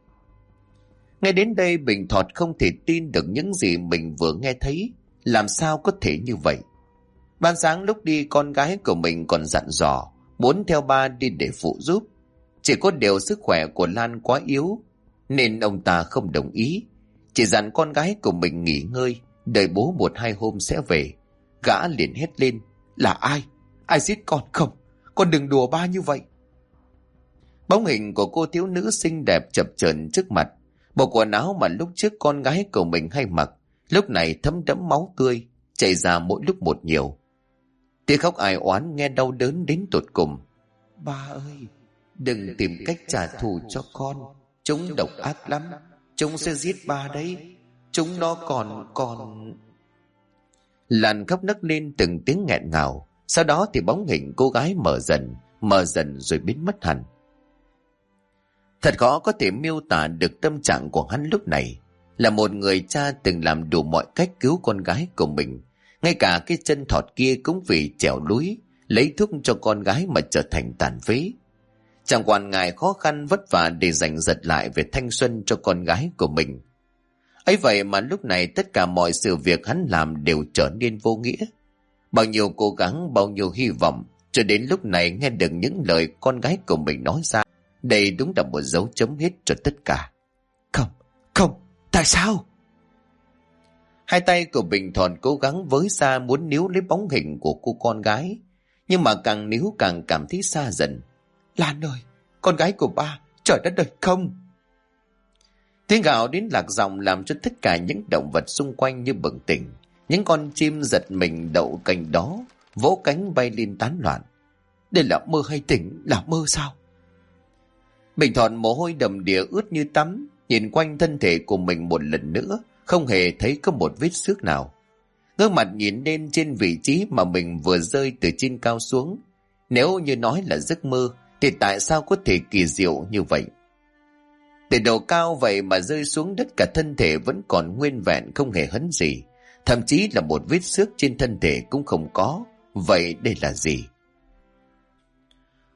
Nghe đến đây Bình Thọt không thể tin được những gì mình vừa nghe thấy. Làm sao có thể như vậy? Ban sáng lúc đi con gái của mình còn dặn dò muốn theo ba đi để phụ giúp. Chỉ có điều sức khỏe của Lan quá yếu nên ông ta không đồng ý. Chỉ dặn con gái của mình nghỉ ngơi, đợi bố 1-2 hôm sẽ về. Gã liền hét lên. Là ai? Ai giết con không? Con đừng đùa ba như vậy. Bóng hình của cô thiếu nữ xinh đẹp chập chờn trước mặt. Bộ quần áo mà lúc trước con gái của mình hay mặc lúc này thấm đẫm máu tươi, chảy ra mỗi lúc một nhiều. Tiếng khóc ai oán nghe đau đớn đến tột cùng. Ba ơi, đừng tìm cách trả thù cho con. Chúng độc ác lắm, chúng sẽ giết ba đấy. Chúng nó còn... Lan khóc nấc lên từng tiếng nghẹn ngào. Sau đó thì bóng hình cô gái mờ dần rồi biến mất hẳn. Thật khó có thể miêu tả được tâm trạng của hắn lúc này. Là một người cha từng làm đủ mọi cách cứu con gái của mình. Ngay cả cái chân thọt kia cũng vì trèo núi, lấy thuốc cho con gái mà trở thành tàn phế. Chẳng quản ngại khó khăn vất vả để giành giật lại về thanh xuân cho con gái của mình. Ấy vậy mà lúc này tất cả mọi sự việc hắn làm đều trở nên vô nghĩa. Bao nhiêu cố gắng, bao nhiêu hy vọng, cho đến lúc này nghe được những lời con gái của mình nói ra. Đây đúng là một dấu chấm hết cho tất cả. Không, tại sao? Hai tay của Bình Thuận cố gắng với ra muốn níu lấy bóng hình của cô con gái. Nhưng mà càng níu càng cảm thấy xa dần. Lan ơi, con gái của ba, trời đất ơi, không! Tiếng gào đến lạc giọng làm cho tất cả những động vật xung quanh như bừng tỉnh. Những con chim giật mình đậu cành đó, vỗ cánh bay lên tán loạn. Đây là mơ hay tỉnh, là mơ sao? Bình Thuận mồ hôi đầm đìa ướt như tắm, nhìn quanh thân thể của mình một lần nữa, không hề thấy có một vết xước nào. Ngước mặt nhìn lên trên vị trí mà mình vừa rơi từ trên cao xuống. Nếu như nói là giấc mơ, thì tại sao có thể kỳ diệu như vậy? Từ độ cao vậy mà rơi xuống đất, cả thân thể vẫn còn nguyên vẹn, không hề hấn gì. Thậm chí là một vết xước trên thân thể cũng không có. Vậy đây là gì?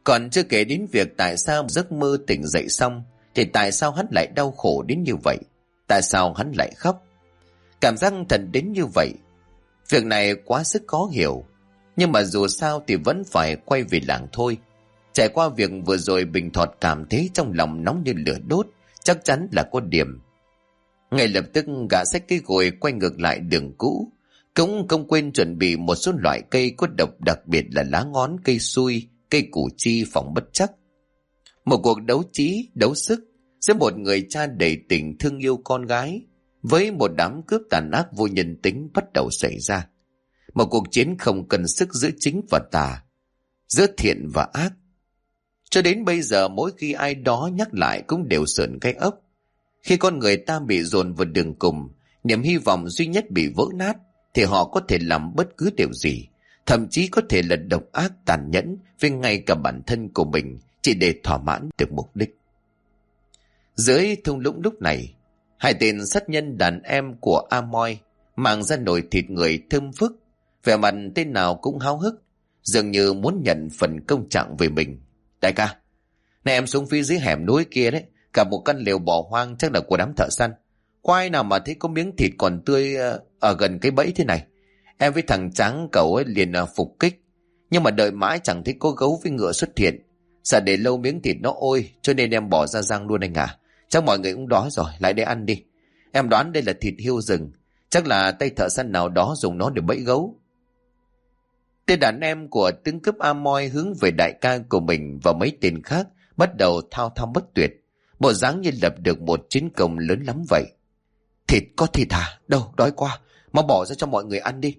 Còn chưa kể đến việc tại sao giấc mơ tỉnh dậy xong thì tại sao hắn lại đau khổ đến như vậy, tại sao hắn lại khóc, cảm giác thật đến như vậy. Việc này quá sức khó hiểu, nhưng mà dù sao thì vẫn phải quay về làng thôi. Trải qua việc vừa rồi, Bình Thọt cảm thấy trong lòng nóng như lửa đốt, chắc chắn là có điểm. Ngay lập tức gã xách cái gùi quay ngược lại đường cũ, cũng không quên chuẩn bị một số loại cây có độc, đặc biệt là lá ngón, cây xui, cây củ chi phòng bất chắc. Một cuộc đấu trí, đấu sức giữa một người cha đầy tình thương yêu con gái với một đám cướp tàn ác vô nhân tính bắt đầu xảy ra. Một cuộc chiến không cần sức giữa chính và tà, giữa thiện và ác. Cho đến bây giờ, mỗi khi ai đó nhắc lại cũng đều sởn gai ốc. Khi con người ta bị dồn vào đường cùng, niềm hy vọng duy nhất bị vỡ nát, thì họ có thể làm bất cứ điều gì, thậm chí có thể là độc ác tàn nhẫn với ngay cả bản thân của mình, chỉ để thỏa mãn được mục đích. Dưới thung lũng lúc này, hai tên sát nhân đàn em của Amoy mang ra nồi thịt người thơm phức, vẻ mặt tên nào cũng háo hức, dường như muốn nhận phần công trạng về mình. Đại ca, này em xuống phía dưới hẻm núi kia đấy, cả một căn lều bỏ hoang chắc là của đám thợ săn. Có ai nào mà thấy có miếng thịt còn tươi ở gần cái bẫy thế này? Em với thằng Tráng cậu ấy liền phục kích, nhưng mà đợi mãi chẳng thấy có gấu với ngựa xuất hiện. Sợ để lâu miếng thịt nó ôi, cho nên em bỏ ra rang luôn anh à. Chắc mọi người cũng đói rồi, lại đây ăn đi. Em đoán đây là thịt hươu rừng, chắc là tay thợ săn nào đó dùng nó để bẫy gấu. Tên đàn em của tướng cướp Amoy hướng về đại ca của mình và mấy tên khác bắt đầu thao thao bất tuyệt, bộ dáng như lập được một chiến công lớn lắm vậy. Thịt có thịt à? Đâu, đói quá, mau bỏ ra cho mọi người ăn đi.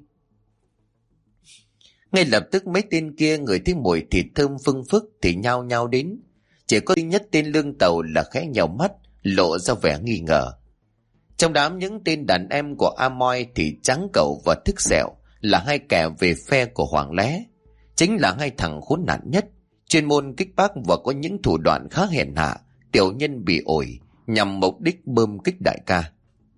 Ngay lập tức mấy tên kia ngửi thấy mùi thịt thơm phưng phức thì nhao nhao đến. Chỉ có duy nhất tên Lương Tàu là khẽ nhào mắt, lộ ra vẻ nghi ngờ. Trong đám những tên đàn em của Amoy thì Tráng Cẩu và Thức Sẹo là hai kẻ về phe của Hoàng Lé, chính là hai thằng khốn nạn nhất, chuyên môn kích bác và có những thủ đoạn khá hèn hạ, tiểu nhân bị ổi, nhằm mục đích bơm kích đại ca.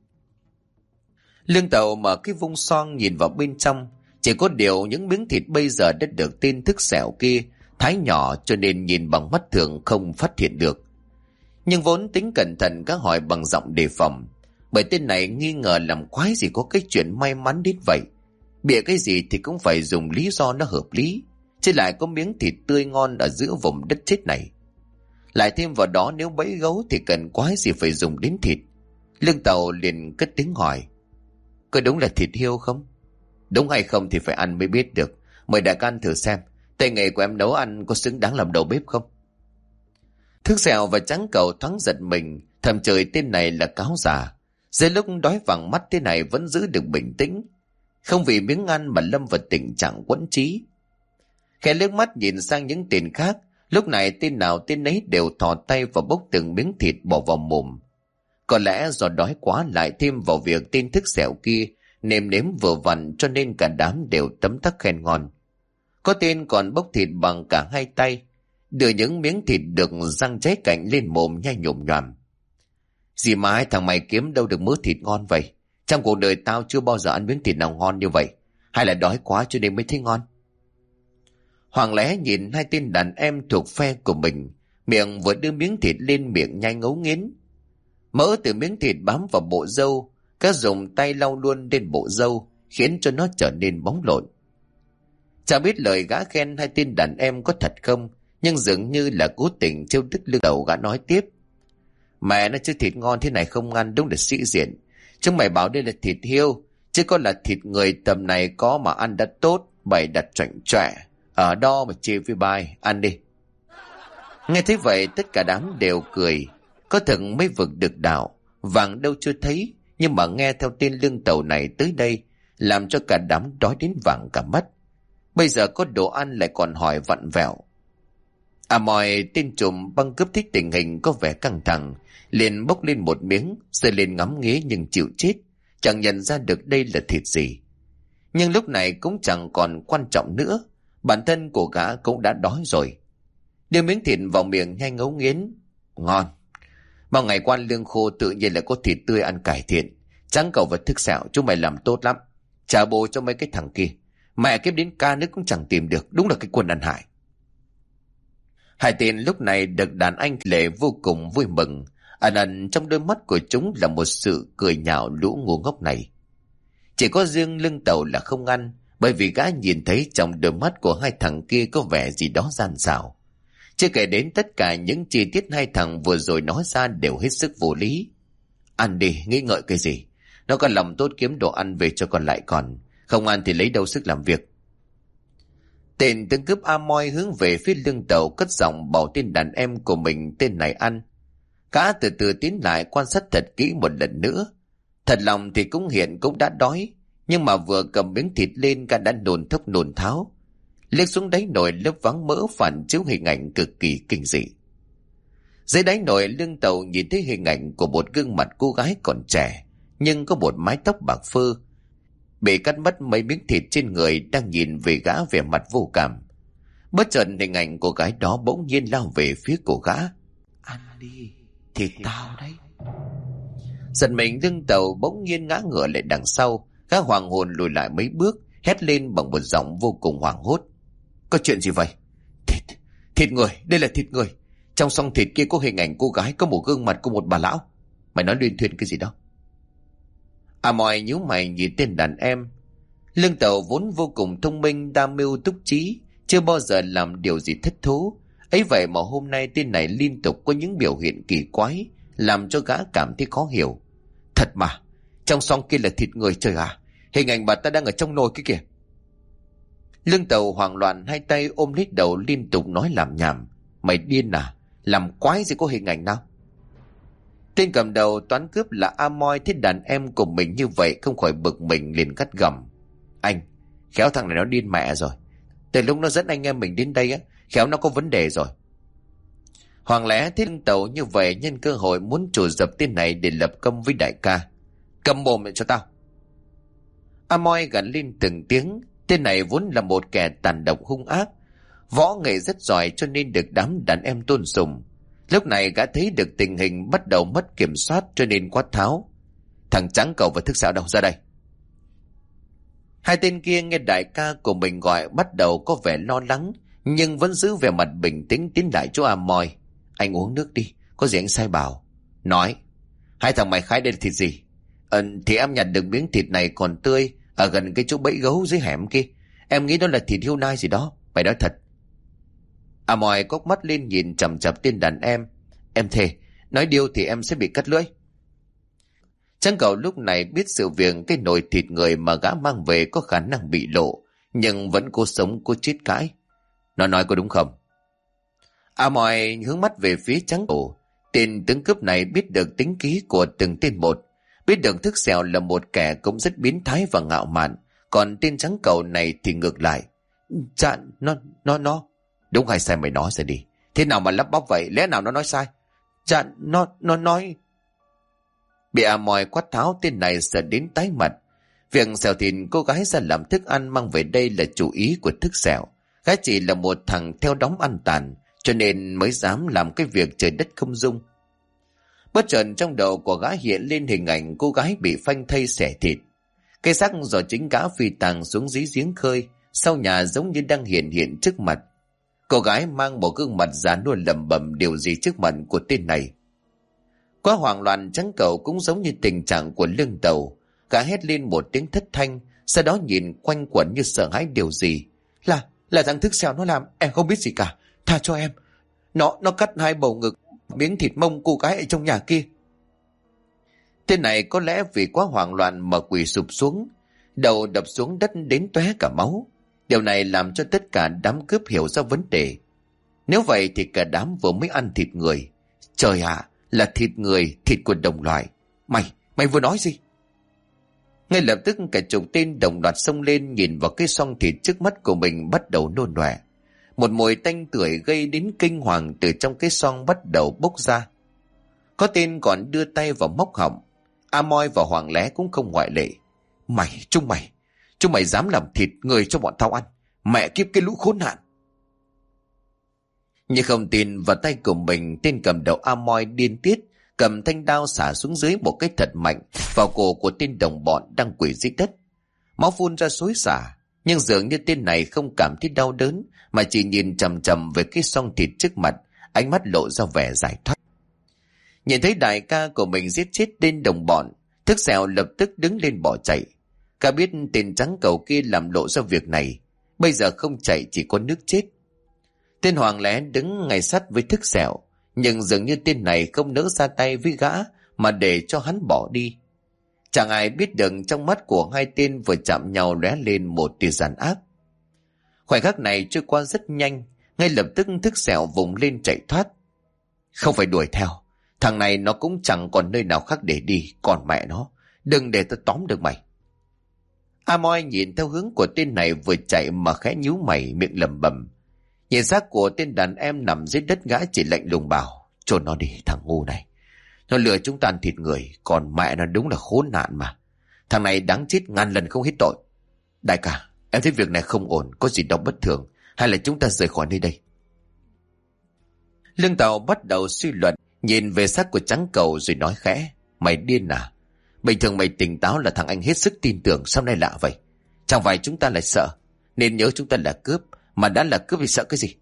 Lương Tàu mở cái vung xoong nhìn vào bên trong, chỉ có điều những miếng thịt bây giờ đã được tên Thức Sẹo kia thái nhỏ, cho nên nhìn bằng mắt thường không phát hiện được. Nhưng vốn tính cẩn thận, các hỏi bằng giọng đề phòng, bởi tên này nghi ngờ làm quái gì có cái chuyện may mắn đến vậy. Bịa cái gì thì cũng phải dùng lý do nó hợp lý, chứ lại có miếng thịt tươi ngon ở giữa vùng đất chết này. Lại thêm vào đó, nếu bẫy gấu thì cần quái gì phải dùng đến thịt. Lương Tàu liền cất tiếng hỏi, có đúng là thịt hươu không? Đúng hay không thì phải ăn mới biết được. Mời đại ca ăn thử xem, tay nghề của em nấu ăn có xứng đáng làm đầu bếp không? Thức Sẹo và Tráng Cẩu thoáng giật mình, thầm trời tên này là cáo già. Dưới lúc đói vàng mắt thế này vẫn giữ được bình tĩnh, không vì miếng ăn mà lâm vào tình trạng quẫn trí. Khẽ liếc mắt nhìn sang những tên khác, lúc này tên nào tên ấy đều thò tay vào bốc từng miếng thịt bỏ vào mồm. Có lẽ do đói quá, lại thêm vào việc tên Thức Sẹo kia nêm nếm vừa vặn, cho nên cả đám đều tấm tắc khen ngon. Có tên còn bốc thịt bằng cả hai tay, đưa những miếng thịt được răng cháy cạnh lên mồm nhai nhổm nhoàm. Gì mà hai thằng mày kiếm đâu được mớ thịt ngon vậy? Trong cuộc đời tao chưa bao giờ ăn miếng thịt nào ngon như vậy. Hay là đói quá cho nên mới thấy ngon? Hoàng Lé nhìn hai tên đàn em thuộc phe của mình, miệng vừa đưa miếng thịt lên miệng nhai ngấu nghiến. Mỡ từ miếng thịt bám vào bộ râu, các dùng tay lau luôn lên bộ râu, khiến cho nó trở nên bóng lộn. Chả biết lời gã khen hai tên đàn em có thật không, nhưng dường như là cố tình trêu tức Lương Tàu. Gã nói tiếp, mẹ nó chứ thịt ngon thế này không ăn đúng là sĩ diện. Chúng mày bảo đây là thịt hươu, chứ có là thịt người tầm này có mà ăn đã tốt, bày đặt choạng choẹ ở đó mà chê với bai. Ăn đi. Nghe thấy vậy tất cả đám đều cười. Có thật mấy vực được đạo, vàng đâu chưa thấy, nhưng mà nghe theo tên Lương Tàu này tới đây, làm cho cả đám đói đến vàng cả mắt. Bây giờ có đồ ăn lại còn hỏi vặn vẹo. Mọi tên trùm băng cướp thích tình hình có vẻ căng thẳng, liền bốc lên một miếng, giơ lên ngắm nghía nhưng chịu chết, chẳng nhận ra được đây là thịt gì. Nhưng lúc này cũng chẳng còn quan trọng nữa, bản thân của gã cũng đã đói rồi. Đưa miếng thịt vào miệng nhai ngấu nghiến. Ngon. Bao ngày quan lương khô tự nhiên lại có thịt tươi ăn cải thiện. Tráng Cẩu và Thức Sẹo, chúng mày làm tốt lắm. Trả bồ cho mấy cái thằng kia. Mẹ kiếp đến ca nước cũng chẳng tìm được, đúng là cái quân ăn hại. Hai tên lúc này được đàn anh lệ vô cùng vui mừng. Ẩn ẩn trong đôi mắt của chúng là một sự cười nhạo lũ ngu ngốc này. Chỉ có riêng Lương Tàu là không ăn, bởi vì gã nhìn thấy trong đôi mắt của hai thằng kia có vẻ gì đó gian xảo. Chưa kể đến tất cả những chi tiết hai thằng vừa rồi nói ra đều hết sức vô lý. Ăn đi, nghĩ ngợi cái gì? Nó có lòng tốt kiếm đồ ăn về cho còn lại còn. Không ăn thì lấy đâu sức làm việc. Tên tướng cướp Amoy hướng về phía Lương Tàu cất giọng bảo tên đàn em của mình tên này ăn. Gã từ từ tiến lại quan sát thật kỹ một lần nữa. Thật lòng thì cũng hiện cũng đã đói, nhưng mà vừa cầm miếng thịt lên gã đã nôn thốc nôn tháo. Liếc xuống đáy nồi lớp váng mỡ phản chiếu hình ảnh cực kỳ kinh dị. Dưới đáy nồi Lương Tàu nhìn thấy hình ảnh của một gương mặt cô gái còn trẻ, nhưng có một mái tóc bạc phơ, bị cắt mất mấy miếng thịt trên người, đang nhìn về gã vẻ mặt vô cảm. Bất chợt hình ảnh cô gái đó bỗng nhiên lao về phía cổ gã. Ăn đi, thịt tao đấy. Giật mình Lương Tàu bỗng nhiên ngã ngửa lại đằng sau. Gã hoàng hồn lùi lại mấy bước, hét lên bằng một giọng vô cùng hoảng hốt. Có chuyện gì vậy? Thịt người, đây là thịt người. Trong xong thịt kia có hình ảnh cô gái, có một gương mặt của một bà lão. Mày nói liên thuyên cái gì đó? Mọi nhíu mày nhìn tên đàn em. Lương Tàu vốn vô cùng thông minh, đa mưu túc trí, chưa bao giờ làm điều gì thất thố. Ấy vậy mà hôm nay tên này liên tục có những biểu hiện kỳ quái, làm cho gã cảm thấy khó hiểu. Thật mà, trong xong kia là thịt người trời à? Hình ảnh bà ta đang ở trong nồi kia kìa. Lương Tàu hoảng loạn, hai tay ôm lấy đầu liên tục nói làm nhảm. Mày điên à? Làm quái gì có hình ảnh nào? Tên cầm đầu toán cướp là Amoy thấy đàn em của mình như vậy không khỏi bực mình, liền cắt gầm. Anh, khéo thằng này nó điên mẹ rồi. Từ lúc nó dẫn anh em mình đến đây á, khéo nó có vấn đề rồi. Hoàng lẽ thấy Lương Tàu như vậy nhân cơ hội muốn trù dập tên này để lập công với đại ca. Cầm mồm lại cho tao. Amoy gằn lên từng tiếng. Tên này vốn là một kẻ tàn độc hung ác, võ nghệ rất giỏi cho nên được đám đàn em tôn sùng. Lúc này gã thấy được tình hình bắt đầu mất kiểm soát cho nên quát tháo. Thằng trắng cậu và thức xạo đâu, ra đây. Hai tên kia nghe đại ca của mình gọi bắt đầu có vẻ lo lắng, nhưng vẫn giữ vẻ mặt bình tĩnh tiến lại chỗ Amoy. Anh uống nước đi, có gì anh sai bảo. Nói, hai thằng mày khai đây là thịt gì? Thì em nhặt được miếng thịt này còn tươi ở gần cái chỗ bẫy gấu dưới hẻm kia. Em nghĩ đó là thịt hươu nai gì đó. Mày nói thật? Amoy cốc mắt lên nhìn chằm chằm tên đàn em. Em thề, nói điêu thì em sẽ bị cắt lưỡi. Trắng cậu lúc này biết sự việc cái nồi thịt người mà gã mang về có khả năng bị lộ, nhưng vẫn cố sống cố chết cãi. Nó nói có đúng không? Amoy hướng mắt về phía trắng cậu. Tên tướng cướp này biết được tính khí của từng tên một, biết được Thức Sẹo là một kẻ cũng rất biến thái và ngạo mạn, còn tên trắng cậu này thì ngược lại. Dạ, nó đúng hay sai mày nói ra đi. Thế nào mà lắp bắp vậy? Lẽ nào nó nói sai? Dạ, nó nói. Bị Amoy quát tháo, tên này sợ đến tái mặt. Việc xẻo thịt cô gái ra làm thức ăn mang về đây là chủ ý của Thức Sẹo. Gái chỉ là một thằng theo đóm ăn tàn, cho nên mới dám làm cái việc trời đất không dung. Bất chợt trong đầu của gã hiện lên hình ảnh cô gái bị phanh thây xẻ thịt. Cây xác do chính gã phi tàng xuống dưới giếng khơi sau nhà giống như đang hiện trước mặt. Cô gái mang một gương mặt già nua lẩm bẩm điều gì trước mặt của tên này. Quá hoảng loạn, trắng cậu cũng giống như tình trạng của Lương Tàu. Gã hét lên một tiếng thất thanh, sau đó nhìn quanh quẩn như sợ hãi điều gì. Là thằng Thức Sẹo nó làm, em không biết gì cả. Tha cho em. Nó cắt hai bầu ngực, miếng thịt mông cô gái ở trong nhà kia. Tên này có lẽ vì quá hoảng loạn mà quỳ sụp xuống, đầu đập xuống đất đến tóe cả máu. Điều này làm cho tất cả đám cướp hiểu ra vấn đề. Nếu vậy thì cả đám vừa mới ăn thịt người. Trời ạ, là thịt người, thịt của đồng loại. Mày vừa nói gì? Ngay lập tức cả chục tên đồng loạt xông lên, nhìn vào cái xoong thịt trước mắt của mình bắt đầu nôn nọe. Một mùi tanh tưởi gây đến kinh hoàng từ trong cái xoong bắt đầu bốc ra. Có tên còn đưa tay vào móc họng. Amoy và Hoàng Lé cũng không ngoại lệ. Chúng mày dám làm thịt người cho bọn tao ăn. Mẹ kiếp cái lũ khốn nạn. Nhưng không tin vào tay của mình, tên cầm đầu Amoy điên tiết cầm thanh đao xả xuống dưới một cái thật mạnh vào cổ của tên đồng bọn đang quỳ dưới đất. Máu phun ra xối xả, Nhưng dường như tên này không cảm thấy đau đớn, mà chỉ nhìn chằm chằm về cái xong thịt trước mặt, ánh mắt lộ ra vẻ giải thoát. Nhìn thấy đại ca của mình giết chết tên đồng bọn, Thức Sẹo lập tức đứng lên bỏ chạy. Cả biết tên trắng cầu kia làm lộ ra việc này, bây giờ không chạy chỉ có nước chết. Tên Hoàng Lẽ đứng ngay sát với Thức Sẹo, nhưng dường như tên này không nỡ ra tay với gã mà để cho hắn bỏ đi. Chẳng ai biết được trong mắt của hai tên vừa chạm nhau lóe lên một tia gian ác. Khoảnh khắc này trôi qua rất nhanh, ngay lập tức Thức Sẹo vùng lên chạy thoát. Không phải đuổi theo, thằng này nó cũng chẳng còn nơi nào khác để đi, còn mẹ nó, đừng để tao tóm được mày. A Moi nhìn theo hướng của tên này vừa chạy mà khẽ nhíu mày, miệng lẩm bẩm. Nhìn xác của tên đàn em nằm dưới đất, gã chỉ lạnh lùng bảo: chôn nó đi, thằng ngu này. Nó lừa chúng ta ăn thịt người, còn mẹ nó đúng là khốn nạn mà. Thằng này đáng chết ngàn lần không hết tội. Đại ca, em thấy việc này không ổn, có gì đó bất thường, hay là chúng ta rời khỏi nơi đây? Lương Tàu bắt đầu suy luận, nhìn về xác của trắng cầu rồi nói khẽ: mày điên à? Bình thường mày tỉnh táo là thằng anh hết sức tin tưởng, sao nay lạ vậy? Chẳng phải chúng ta lại sợ, nên nhớ chúng ta là cướp, mà đã là cướp thì sợ cái gì?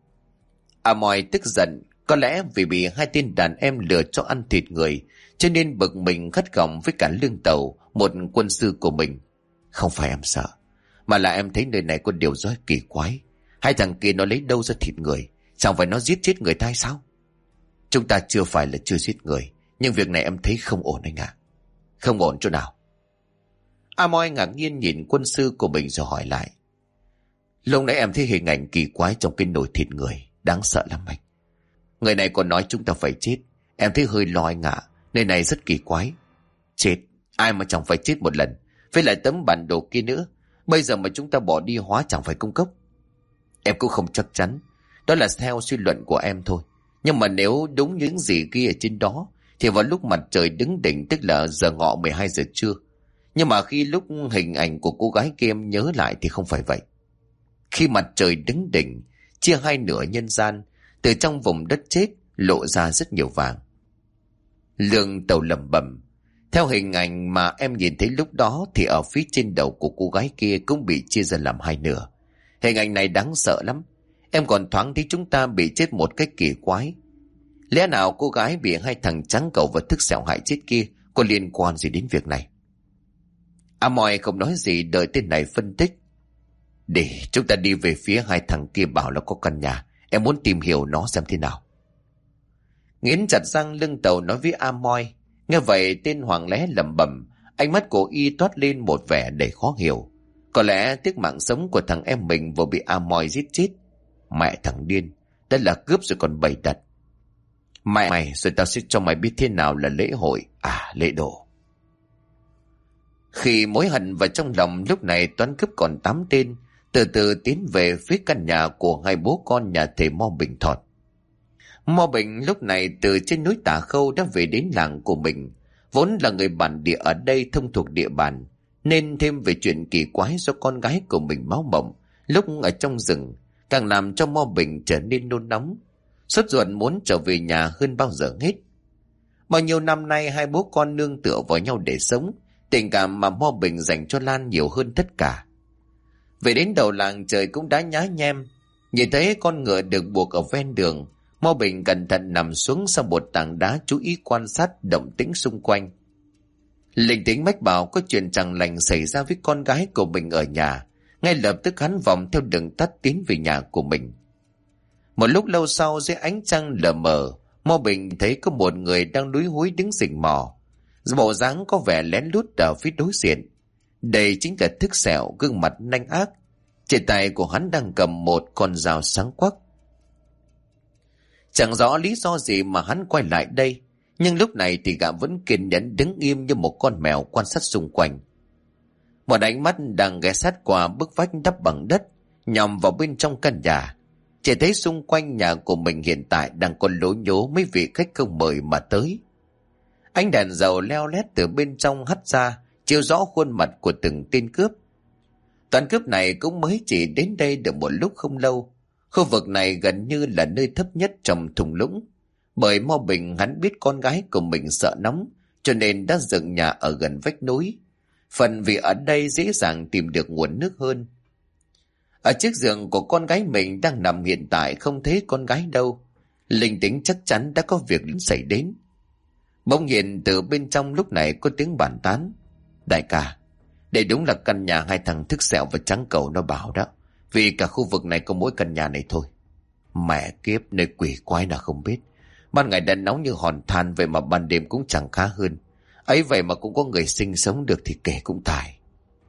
A Moi tức giận, có lẽ vì bị hai tên đàn em lừa cho ăn thịt người, cho nên bực mình gắt gỏng với cả Lương Tàu, một quân sư của mình. Không phải em sợ, mà là em thấy nơi này có điều rất kỳ quái. Hai thằng kia nó lấy đâu ra thịt người? Chẳng phải nó giết chết người ta hay sao? Chúng ta chưa phải là chưa giết người, nhưng việc này em thấy không ổn anh ạ. Không ổn chỗ nào? A Moi ngạc nhiên nhìn quân sư của mình rồi hỏi lại. Lúc nãy em thấy hình ảnh kỳ quái trong cái nồi thịt người, đáng sợ lắm anh. Người này còn nói chúng ta phải chết. Em thấy hơi lo anh ạ, nơi này rất kỳ quái. Chết? Ai mà chẳng phải chết một lần, với lại tấm bản đồ kia nữa. Bây giờ mà chúng ta bỏ đi hóa chẳng phải công cốc. Em cũng không chắc chắn, đó là theo suy luận của em thôi. Nhưng mà nếu đúng những gì ghi ở trên đó, thì vào lúc mặt trời đứng đỉnh, tức là giờ ngọ 12 giờ trưa. Nhưng mà khi lúc hình ảnh của cô gái kia em nhớ lại thì không phải vậy. Khi mặt trời đứng đỉnh, chia hai nửa nhân gian, từ trong vùng đất chết lộ ra rất nhiều vàng. Lương Tàu lẩm bẩm. Theo hình ảnh mà em nhìn thấy lúc đó thì ở phía trên đầu của cô gái kia cũng bị chia ra làm hai nửa. Hình ảnh này đáng sợ lắm. Em còn thoáng thấy chúng ta bị chết một cách kỳ quái. Lẽ nào cô gái bị hai thằng trắng cầu và Thức Sẹo hại chết kia có liên quan gì đến việc này? A Moi không nói gì, đợi tên này phân tích. Để chúng ta đi về phía hai thằng kia bảo là có căn nhà. Em muốn tìm hiểu nó xem thế nào. Nghiến chặt răng, Lương Tàu nói với A Moi. Nghe vậy tên Hoàng Lé lẩm bẩm, ánh mắt của y toát lên một vẻ đầy khó hiểu. Có lẽ tiếc mạng sống của thằng em mình vừa bị A Moi giết chết. Mẹ thằng điên, đã là cướp rồi còn bày đặt. Mày rồi tao sẽ cho mày biết thế nào là lễ hội, lễ độ. Khi mối hận vào trong lòng, lúc này toán cướp còn 8 tên từ từ tiến về phía căn nhà của hai bố con nhà thầy Mo Bình Thọt. Mo Bình lúc này từ trên núi Tả Khâu đã về đến làng của mình. Vốn là người bản địa ở đây, thông thuộc địa bàn, nên thêm về chuyện kỳ quái do con gái của mình máu mộng lúc ở trong rừng càng làm cho Mo Bình trở nên nôn nóng, sốt ruột muốn trở về nhà hơn bao giờ hết. Bao nhiêu năm nay hai bố con nương tựa vào nhau để sống, tình cảm mà Mo Bình dành cho Lan nhiều hơn tất cả. Về đến đầu làng trời cũng đã nhá nhem, nhìn thấy con ngựa được buộc ở ven đường, Mo Bình cẩn thận nằm xuống sau một tảng đá, chú ý quan sát động tĩnh xung quanh. Linh tính mách bảo có chuyện chẳng lành xảy ra với con gái của mình ở nhà. Ngay lập tức hắn vòng theo đường tắt tiến về nhà của mình. Một lúc lâu sau, dưới ánh trăng lờ mờ, Mo Bình thấy có một người đang lúi húi đứng rình mò. Bộ dáng có vẻ lén lút ở phía đối diện. Đây chính là Thức Sẹo, gương mặt nanh ác. Trên tay của hắn đang cầm một con dao sáng quắc. Chẳng rõ lý do gì mà hắn quay lại đây, nhưng lúc này thì gã vẫn kiên nhẫn đứng im như một con mèo quan sát xung quanh. Một ánh mắt đang ghé sát qua bức vách đắp bằng đất, nhòm vào bên trong căn nhà. Chỉ thấy xung quanh nhà của mình hiện tại đang còn lố nhố mấy vị khách không mời mà tới. Ánh đèn dầu leo lét từ bên trong hắt ra, chiếu rõ khuôn mặt của từng tên cướp. Toán cướp này cũng mới chỉ đến đây được một lúc không lâu. Khu vực này gần như là nơi thấp nhất trong thung lũng. Bởi Mo Bình hắn biết con gái của mình sợ nóng, cho nên đã dựng nhà ở gần vách núi. Phần vì ở đây dễ dàng tìm được nguồn nước hơn. Ở chiếc giường của con gái mình đang nằm hiện tại không thấy con gái đâu. Linh tính chắc chắn đã có việc xảy đến. Bỗng nhiên từ bên trong lúc này có tiếng bàn tán. Đại ca, đây đúng là căn nhà hai thằng Thức Sẹo và Trắng Cẩu nó bảo đó. Vì cả khu vực này có mỗi căn nhà này thôi. Mẹ kiếp, nơi quỷ quái nào không biết. Ban ngày đã nóng như hòn than, vậy mà ban đêm cũng chẳng khá hơn. Ấy vậy mà cũng có người sinh sống được thì kể cũng tài.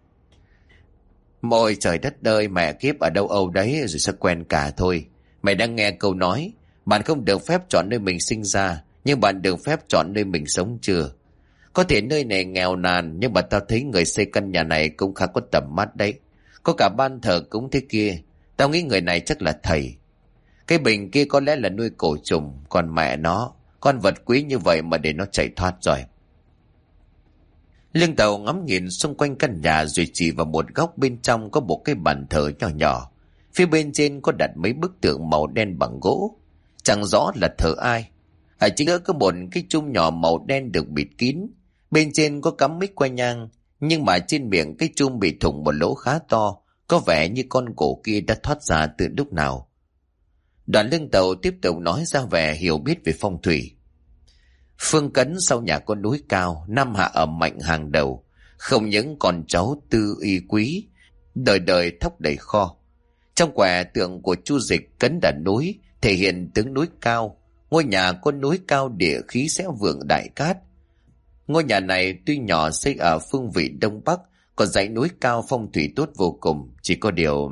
Ôi trời đất ơi, mẹ kiếp, ở đâu Âu đấy rồi sẽ quen cả thôi. Mày đang nghe câu nói, bạn không được phép chọn nơi mình sinh ra, nhưng bạn được phép chọn nơi mình sống chưa? Có thể nơi này nghèo nàn, nhưng mà tao thấy người xây căn nhà này cũng khá có tầm mắt đấy. Có cả ban thờ cũng thế kia. Tao nghĩ người này chắc là thầy. Cái bình kia có lẽ là nuôi cổ trùng, còn mẹ nó, con vật quý như vậy mà để nó chạy thoát rồi. Lương Tàu ngắm nhìn xung quanh căn nhà rồi chỉ vào một góc bên trong có một cái bàn thờ nhỏ nhỏ. Phía bên trên có đặt mấy bức tượng màu đen bằng gỗ. Chẳng rõ là thờ ai. Ở chính giữa có một cái chum nhỏ màu đen được bịt kín. Bên trên có cắm mic quay nhang, nhưng mà trên miệng cái chum bị thủng một lỗ khá to, có vẻ như con cổ kia đã thoát ra từ lúc nào. Đoàn Lương Tàu tiếp tục nói ra vẻ hiểu biết về phong thủy. Phương Cấn sau nhà có núi cao, Nam Hạ ở mạnh hàng đầu, không những con cháu tư y quý, đời đời thóc đầy kho. Trong quẻ tượng của Chu Dịch Cấn đặt núi, thể hiện tướng núi cao. Ngôi nhà có núi cao địa khí sẽ vượng đại cát. Ngôi nhà này tuy nhỏ xây ở phương vị đông bắc, có dãy núi cao phong thủy tốt vô cùng, chỉ có điều...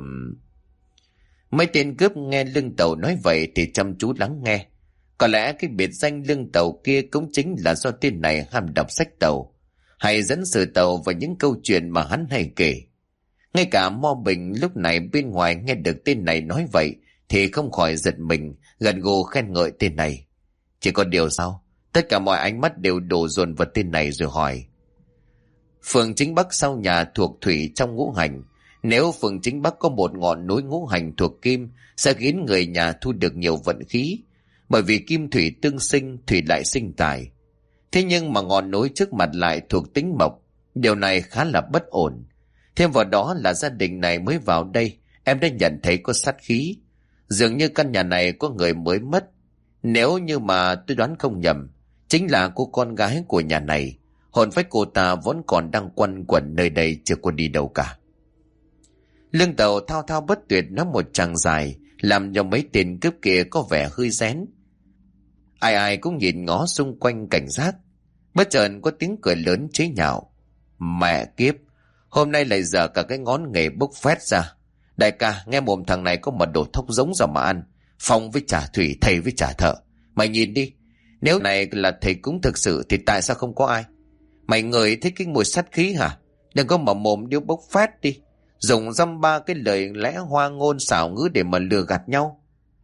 Mấy tên cướp nghe Lương Tàu nói vậy thì chăm chú lắng nghe. Có lẽ cái biệt danh Lương Tàu kia cũng chính là do tên này ham đọc sách tàu, hay dẫn sử tàu và những câu chuyện mà hắn hay kể. Ngay cả Mo Bình lúc này bên ngoài nghe được tên này nói vậy thì không khỏi giật mình, gật gù khen ngợi tên này. Chỉ có điều sao? Tất cả mọi ánh mắt đều đổ dồn vào tên này rồi hỏi. Phường chính bắc sau nhà thuộc thủy trong ngũ hành. Nếu phường chính bắc có một ngọn núi ngũ hành thuộc kim, sẽ khiến người nhà thu được nhiều vận khí. Bởi vì kim thủy tương sinh, thủy lại sinh tài. Thế nhưng mà ngọn núi trước mặt lại thuộc tính mộc. Điều này khá là bất ổn. Thêm vào đó là gia đình này mới vào đây, em đã nhận thấy có sát khí. Dường như căn nhà này có người mới mất. Nếu như mà tôi đoán không nhầm, chính là cô con gái của nhà này. Hồn phách cô ta vẫn còn đang quanh quẩn nơi đây, chưa có đi đâu cả. Lương Tàu thao thao bất tuyệt nói một tràng dài, làm cho mấy tên cướp kia có vẻ hơi rén. Ai ai cũng nhìn ngó xung quanh cảnh giác. Bất chợt có tiếng cười lớn chế nhạo. Mẹ kiếp, hôm nay lại giờ cả cái ngón nghề bốc phét ra. Đại ca, nghe mồm thằng này có một đồ thóc giống rồi mà ăn. Phong với trả thủy, thầy với trả thợ. Mày nhìn đi, nếu này là thầy cúng thực sự thì tại sao không có ai? Mày ngửi thấy cái mùi sát khí hả? Đừng có mà mồm điêu bốc phét đi. Dùng dăm ba cái lời lẽ hoa ngôn xảo ngữ để mà lừa gạt nhau.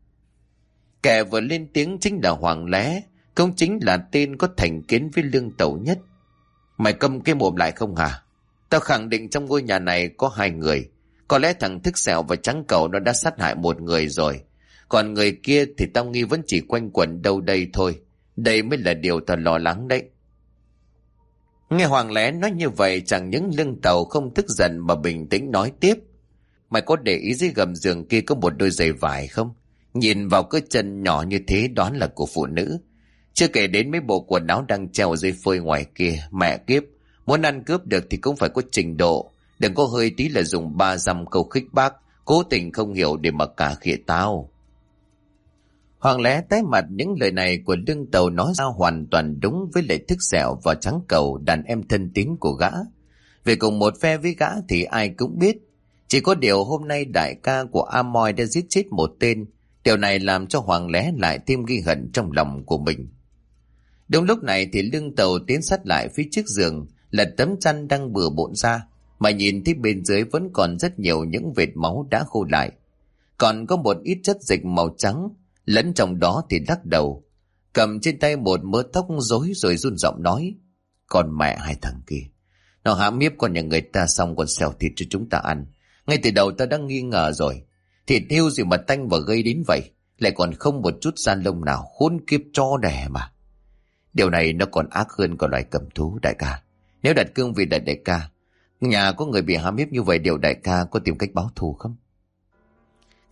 Kẻ vừa lên tiếng chính là Hoàng Lé, cũng chính là tên có thành kiến với Lương Tàu nhất. Mày câm cái mồm lại không hả? Tao khẳng định trong ngôi nhà này có hai người. Có lẽ thằng Thức Sẹo và Trắng Cẩu nó đã sát hại một người rồi. Còn người kia thì tao nghi vẫn chỉ quanh quẩn đâu đây thôi. Đây mới là điều tao lo lắng đấy. Nghe Hoàng Lé nói như vậy, chẳng những Lương Tàu không tức giận mà bình tĩnh nói tiếp. Mày có để ý dưới gầm giường kia có một đôi giày vải không? Nhìn vào cái chân nhỏ như thế đoán là của phụ nữ. Chưa kể đến mấy bộ quần áo đang treo dưới phơi ngoài kia. Mẹ kiếp, muốn ăn cướp được thì cũng phải có trình độ. Đừng có hơi tí là dùng ba dăm câu khích bác, cố tình không hiểu để mà cà khịa tao. Hoàng Lé tái mặt, những lời này của Lương Tàu nói ra hoàn toàn đúng với lại Thức Sẹo và Trắng Cẩu, đàn em thân tín của gã. Về cùng một phe với gã thì ai cũng biết. Chỉ có điều hôm nay đại ca của Amoy đã giết chết một tên. Điều này làm cho Hoàng Lé lại thêm ghi hận trong lòng của mình. Đúng lúc này thì Lương Tàu tiến sát lại phía trước giường, lật tấm chăn đang bừa bộn ra, mà nhìn thấy bên dưới vẫn còn rất nhiều những vệt máu đã khô lại. Còn có một ít chất dịch màu trắng, lẫn trong đó thì lắc đầu, cầm trên tay một mớ tóc rối rồi run giọng nói. Còn mẹ hai thằng kia, nó hãm hiếp con nhà người ta xong còn xẻo thịt cho chúng ta ăn. Ngay từ đầu ta đã nghi ngờ rồi. Thịt heo gì mà tanh và gây đến vậy, lại còn không một chút da lông nào, khốn kiếp chó đẻ mà. Điều này nó còn ác hơn cả loài cầm thú, đại ca. Nếu đặt cương vị đại ca, nhà có người bị hãm hiếp như vậy, điều đại ca có tìm cách báo thù không?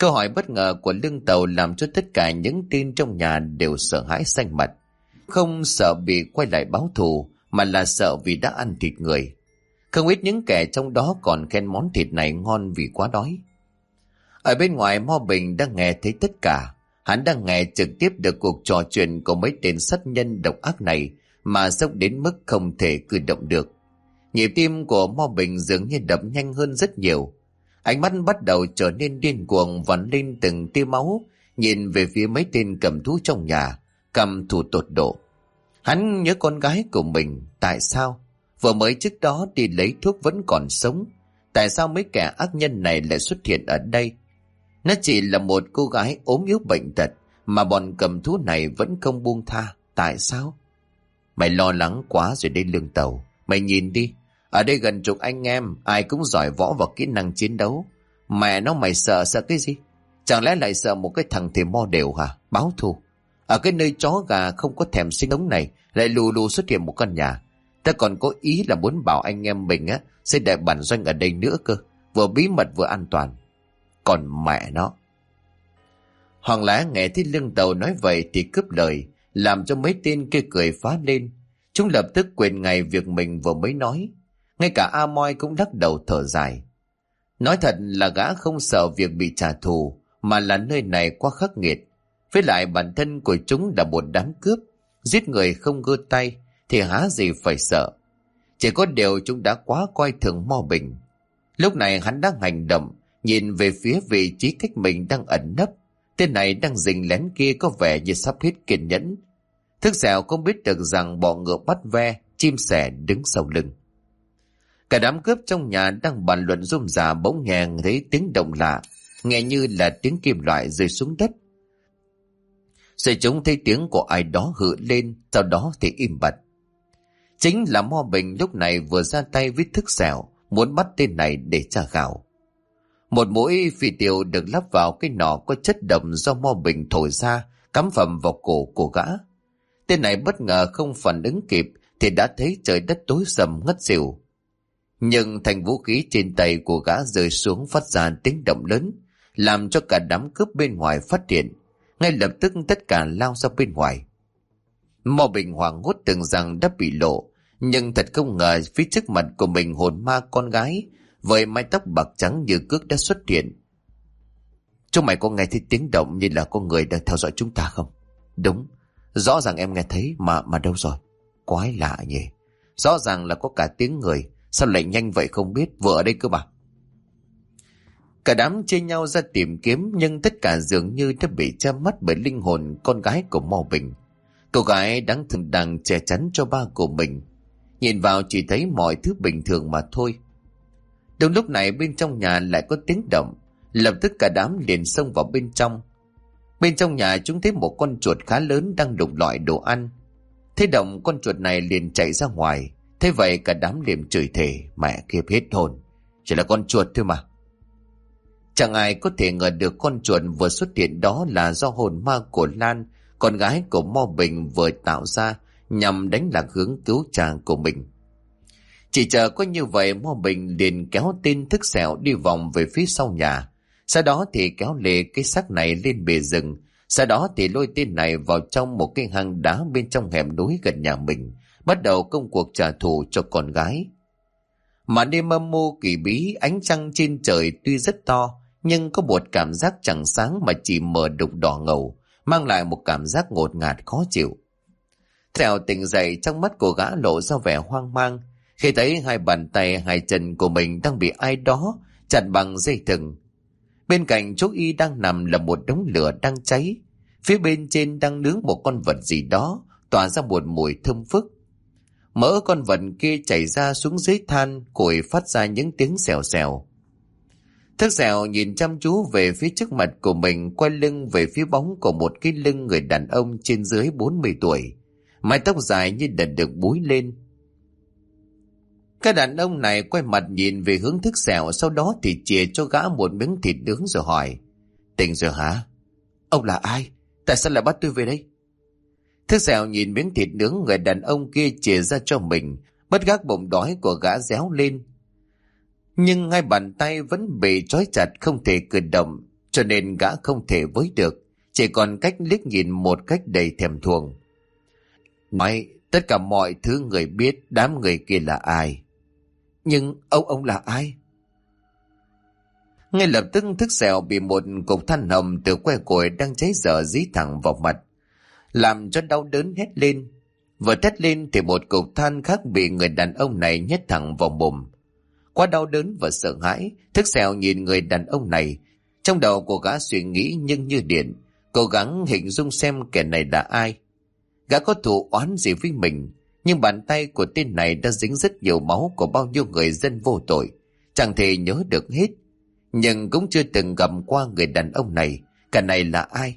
Câu hỏi bất ngờ của Lương Tàu làm cho tất cả những tên trong nhà đều sợ hãi xanh mặt. Không sợ bị quay lại báo thù, mà là sợ vì đã ăn thịt người. Không ít những kẻ trong đó còn khen món thịt này ngon vì quá đói. Ở bên ngoài, Mo Bình đang nghe thấy tất cả. Hắn đang nghe trực tiếp được cuộc trò chuyện của mấy tên sát nhân độc ác này mà sốc đến mức không thể cử động được. Nhịp tim của Mo Bình dường như đập nhanh hơn rất nhiều. Ánh mắt bắt đầu trở nên điên cuồng, vằn lên từng tia máu, nhìn về phía mấy tên cầm thú trong nhà, căm thù tột độ. Hắn nhớ con gái của mình. Tại sao vừa mới trước đó đi lấy thuốc vẫn còn sống? Tại sao mấy kẻ ác nhân này lại xuất hiện ở đây? Nó chỉ là một cô gái ốm yếu bệnh tật mà bọn cầm thú này vẫn không buông tha. Tại sao? Mày lo lắng quá rồi đây Lương Tàu. Mày nhìn đi, ở đây gần chục anh em, ai cũng giỏi võ và kỹ năng chiến đấu. Mẹ nó, mày sợ cái gì? Chẳng lẽ lại sợ một cái thằng thì mo đều hả? Báo thù. Ở cái nơi chó gà không có thèm sinh ống này lại lù lù xuất hiện một căn nhà. Ta còn có ý là muốn bảo anh em mình xây đại bản doanh ở đây nữa cơ, vừa bí mật vừa an toàn. Còn mẹ nó. Hoàng Lá nghe thấy Lương Tàu nói vậy thì cướp lời, làm cho mấy tên kia cười phá lên. Chúng lập tức quên ngay việc mình vừa mới nói. Ngay cả A Moi cũng lắc đầu thở dài. Nói thật là gã không sợ việc bị trả thù, mà là nơi này quá khắc nghiệt. Với lại bản thân của chúng là một đám cướp, giết người không gơ tay thì há gì phải sợ. Chỉ có điều chúng đã quá coi thường Mo Bình. Lúc này hắn đang hành động, nhìn về phía vị trí cách mình đang ẩn nấp. Tên này đang rình lén kia có vẻ như sắp hết kiên nhẫn. Thức Dẻo không biết được rằng bọ ngựa bắt ve, chim sẻ đứng sau lưng. Cả đám cướp trong nhà đang bàn luận rôm rả, bỗng nghe thấy tiếng động lạ, nghe như là tiếng kim loại rơi xuống đất. Rồi chúng thấy tiếng của ai đó hự lên, sau đó thì im bặt. Chính là Mo Bình lúc này vừa ra tay với Thức Dẻo, muốn bắt tên này để tra khảo. Một mũi phi tiêu được lắp vào cái nỏ có chất độc do Mo Bình thổi ra, cắm phầm vào cổ của gã. Tên này bất ngờ không phản ứng kịp thì đã thấy trời đất tối sầm ngất xỉu. Nhưng thành vũ khí trên tay của gã rơi xuống phát ra tiếng động lớn, làm cho cả đám cướp bên ngoài phát hiện. Ngay lập tức tất cả lao ra bên ngoài. Mo Bình hoảng hốt tưởng rằng đã bị lộ, nhưng thật không ngờ phía trước mặt của mình hồn ma con gái với mái tóc bạc trắng như cước đã xuất hiện. Chúng mày có nghe thấy tiếng động như là có người đang theo dõi chúng ta không? Đúng, rõ ràng em nghe thấy mà đâu rồi? Quái lạ nhỉ. Rõ ràng là có cả tiếng người, sao lại nhanh vậy không biết, vừa ở đây cơ mà. Cả đám chia nhau ra tìm kiếm, nhưng tất cả dường như đã bị che mắt bởi linh hồn con gái của Mo Bình. Cô gái đáng thương đang che chắn cho ba của mình. Nhìn vào chỉ thấy mọi thứ bình thường mà thôi. Đúng lúc này bên trong nhà lại có tiếng động, lập tức cả đám liền xông vào bên trong. Bên trong nhà chúng thấy một con chuột khá lớn đang đục lọi đồ ăn. Thấy động con chuột này liền chạy ra ngoài. Thế vậy cả đám liền chửi thề, mẹ kiếp hết hồn, chỉ là con chuột thôi mà. Chẳng ai có thể ngờ được con chuột vừa xuất hiện đó là do hồn ma của Lan, con gái của Mo Bình vừa tạo ra nhằm đánh lạc hướng cứu chàng của mình. Chỉ chờ có như vậy, Mo Bình liền kéo tên Thức Dẻo đi vòng về phía sau nhà. Sau đó thì kéo lê cái xác này lên bề rừng. Sau đó thì lôi tên này vào trong một cái hang đá bên trong hẻm núi gần nhà mình, bắt đầu công cuộc trả thù cho con gái. Mà đêm âm mưu kỳ bí, ánh trăng trên trời tuy rất to, nhưng có một cảm giác chẳng sáng mà chỉ mờ đục đỏ ngầu, mang lại một cảm giác ngột ngạt khó chịu. Dẻo tỉnh dậy, trong mắt của gã lộ ra vẻ hoang mang khi thấy hai bàn tay hai chân của mình đang bị ai đó chặt bằng dây thừng. Bên cạnh chỗ y đang nằm là một đống lửa đang cháy, phía bên trên đang nướng một con vật gì đó tỏa ra một mùi thơm phức. Mỡ con vật kia chảy ra xuống dưới than củi, phát ra những tiếng xèo xèo. Thức Dẻo nhìn chăm chú về phía trước mặt của mình, quay lưng về phía bóng của một cái lưng người đàn ông trên dưới 40 tuổi, mái tóc dài như đợt được búi lên. Cái đàn ông này quay mặt nhìn về hướng Thức Dẻo, sau đó thì chìa cho gã một miếng thịt nướng rồi hỏi, tỉnh rồi hả? Ông là ai? Tại sao lại bắt tôi về đây? Thức Dẻo nhìn miếng thịt nướng người đàn ông kia chìa ra cho mình, bất giác bụng đói của gã réo lên. Nhưng hai bàn tay vẫn bị trói chặt không thể cử động, cho nên gã không thể với được, chỉ còn cách liếc nhìn một cách đầy thèm thuồng. Nói tất cả mọi thứ người biết đám người kia là ai. Nhưng ông là ai? Ngay lập tức Thức Sẹo bị một cục than hồng từ que củi đang cháy dở dí thẳng vào mặt, làm cho đau đớn hét lên. Vừa thét lên thì một cục than khác bị người đàn ông này nhét thẳng vào mồm. Quá đau đớn và sợ hãi, Thức Sẹo nhìn người đàn ông này. Trong đầu của gã suy nghĩ nhưng như điện, cố gắng hình dung xem kẻ này là ai. Gã có thù oán gì với mình, nhưng bàn tay của tên này đã dính rất nhiều máu của bao nhiêu người dân vô tội, chẳng thể nhớ được hết. Nhưng cũng chưa từng gặp qua người đàn ông này, cả này là ai?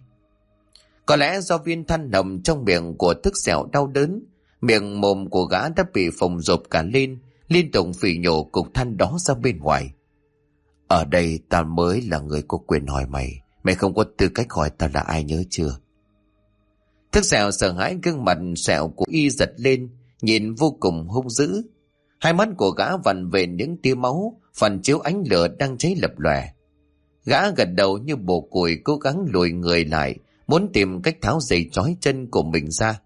Có lẽ do viên than nồng trong miệng của Thức Sẹo đau đớn, miệng mồm của gã đã bị phồng rộp cả lên, liên tục phỉ nhổ cục than đó ra bên ngoài. Ở đây ta mới là người có quyền hỏi mày, mày không có tư cách hỏi ta là ai, nhớ chưa? Thức Sẹo sợ hãi, gương mặt sẹo của y giật lên, nhìn vô cùng hung dữ. Hai mắt của gã vằn về những tia máu, phản chiếu ánh lửa đang cháy lập lòe. Gã gật đầu như bồ củi, cố gắng lùi người lại, muốn tìm cách tháo dây trói chân của mình ra.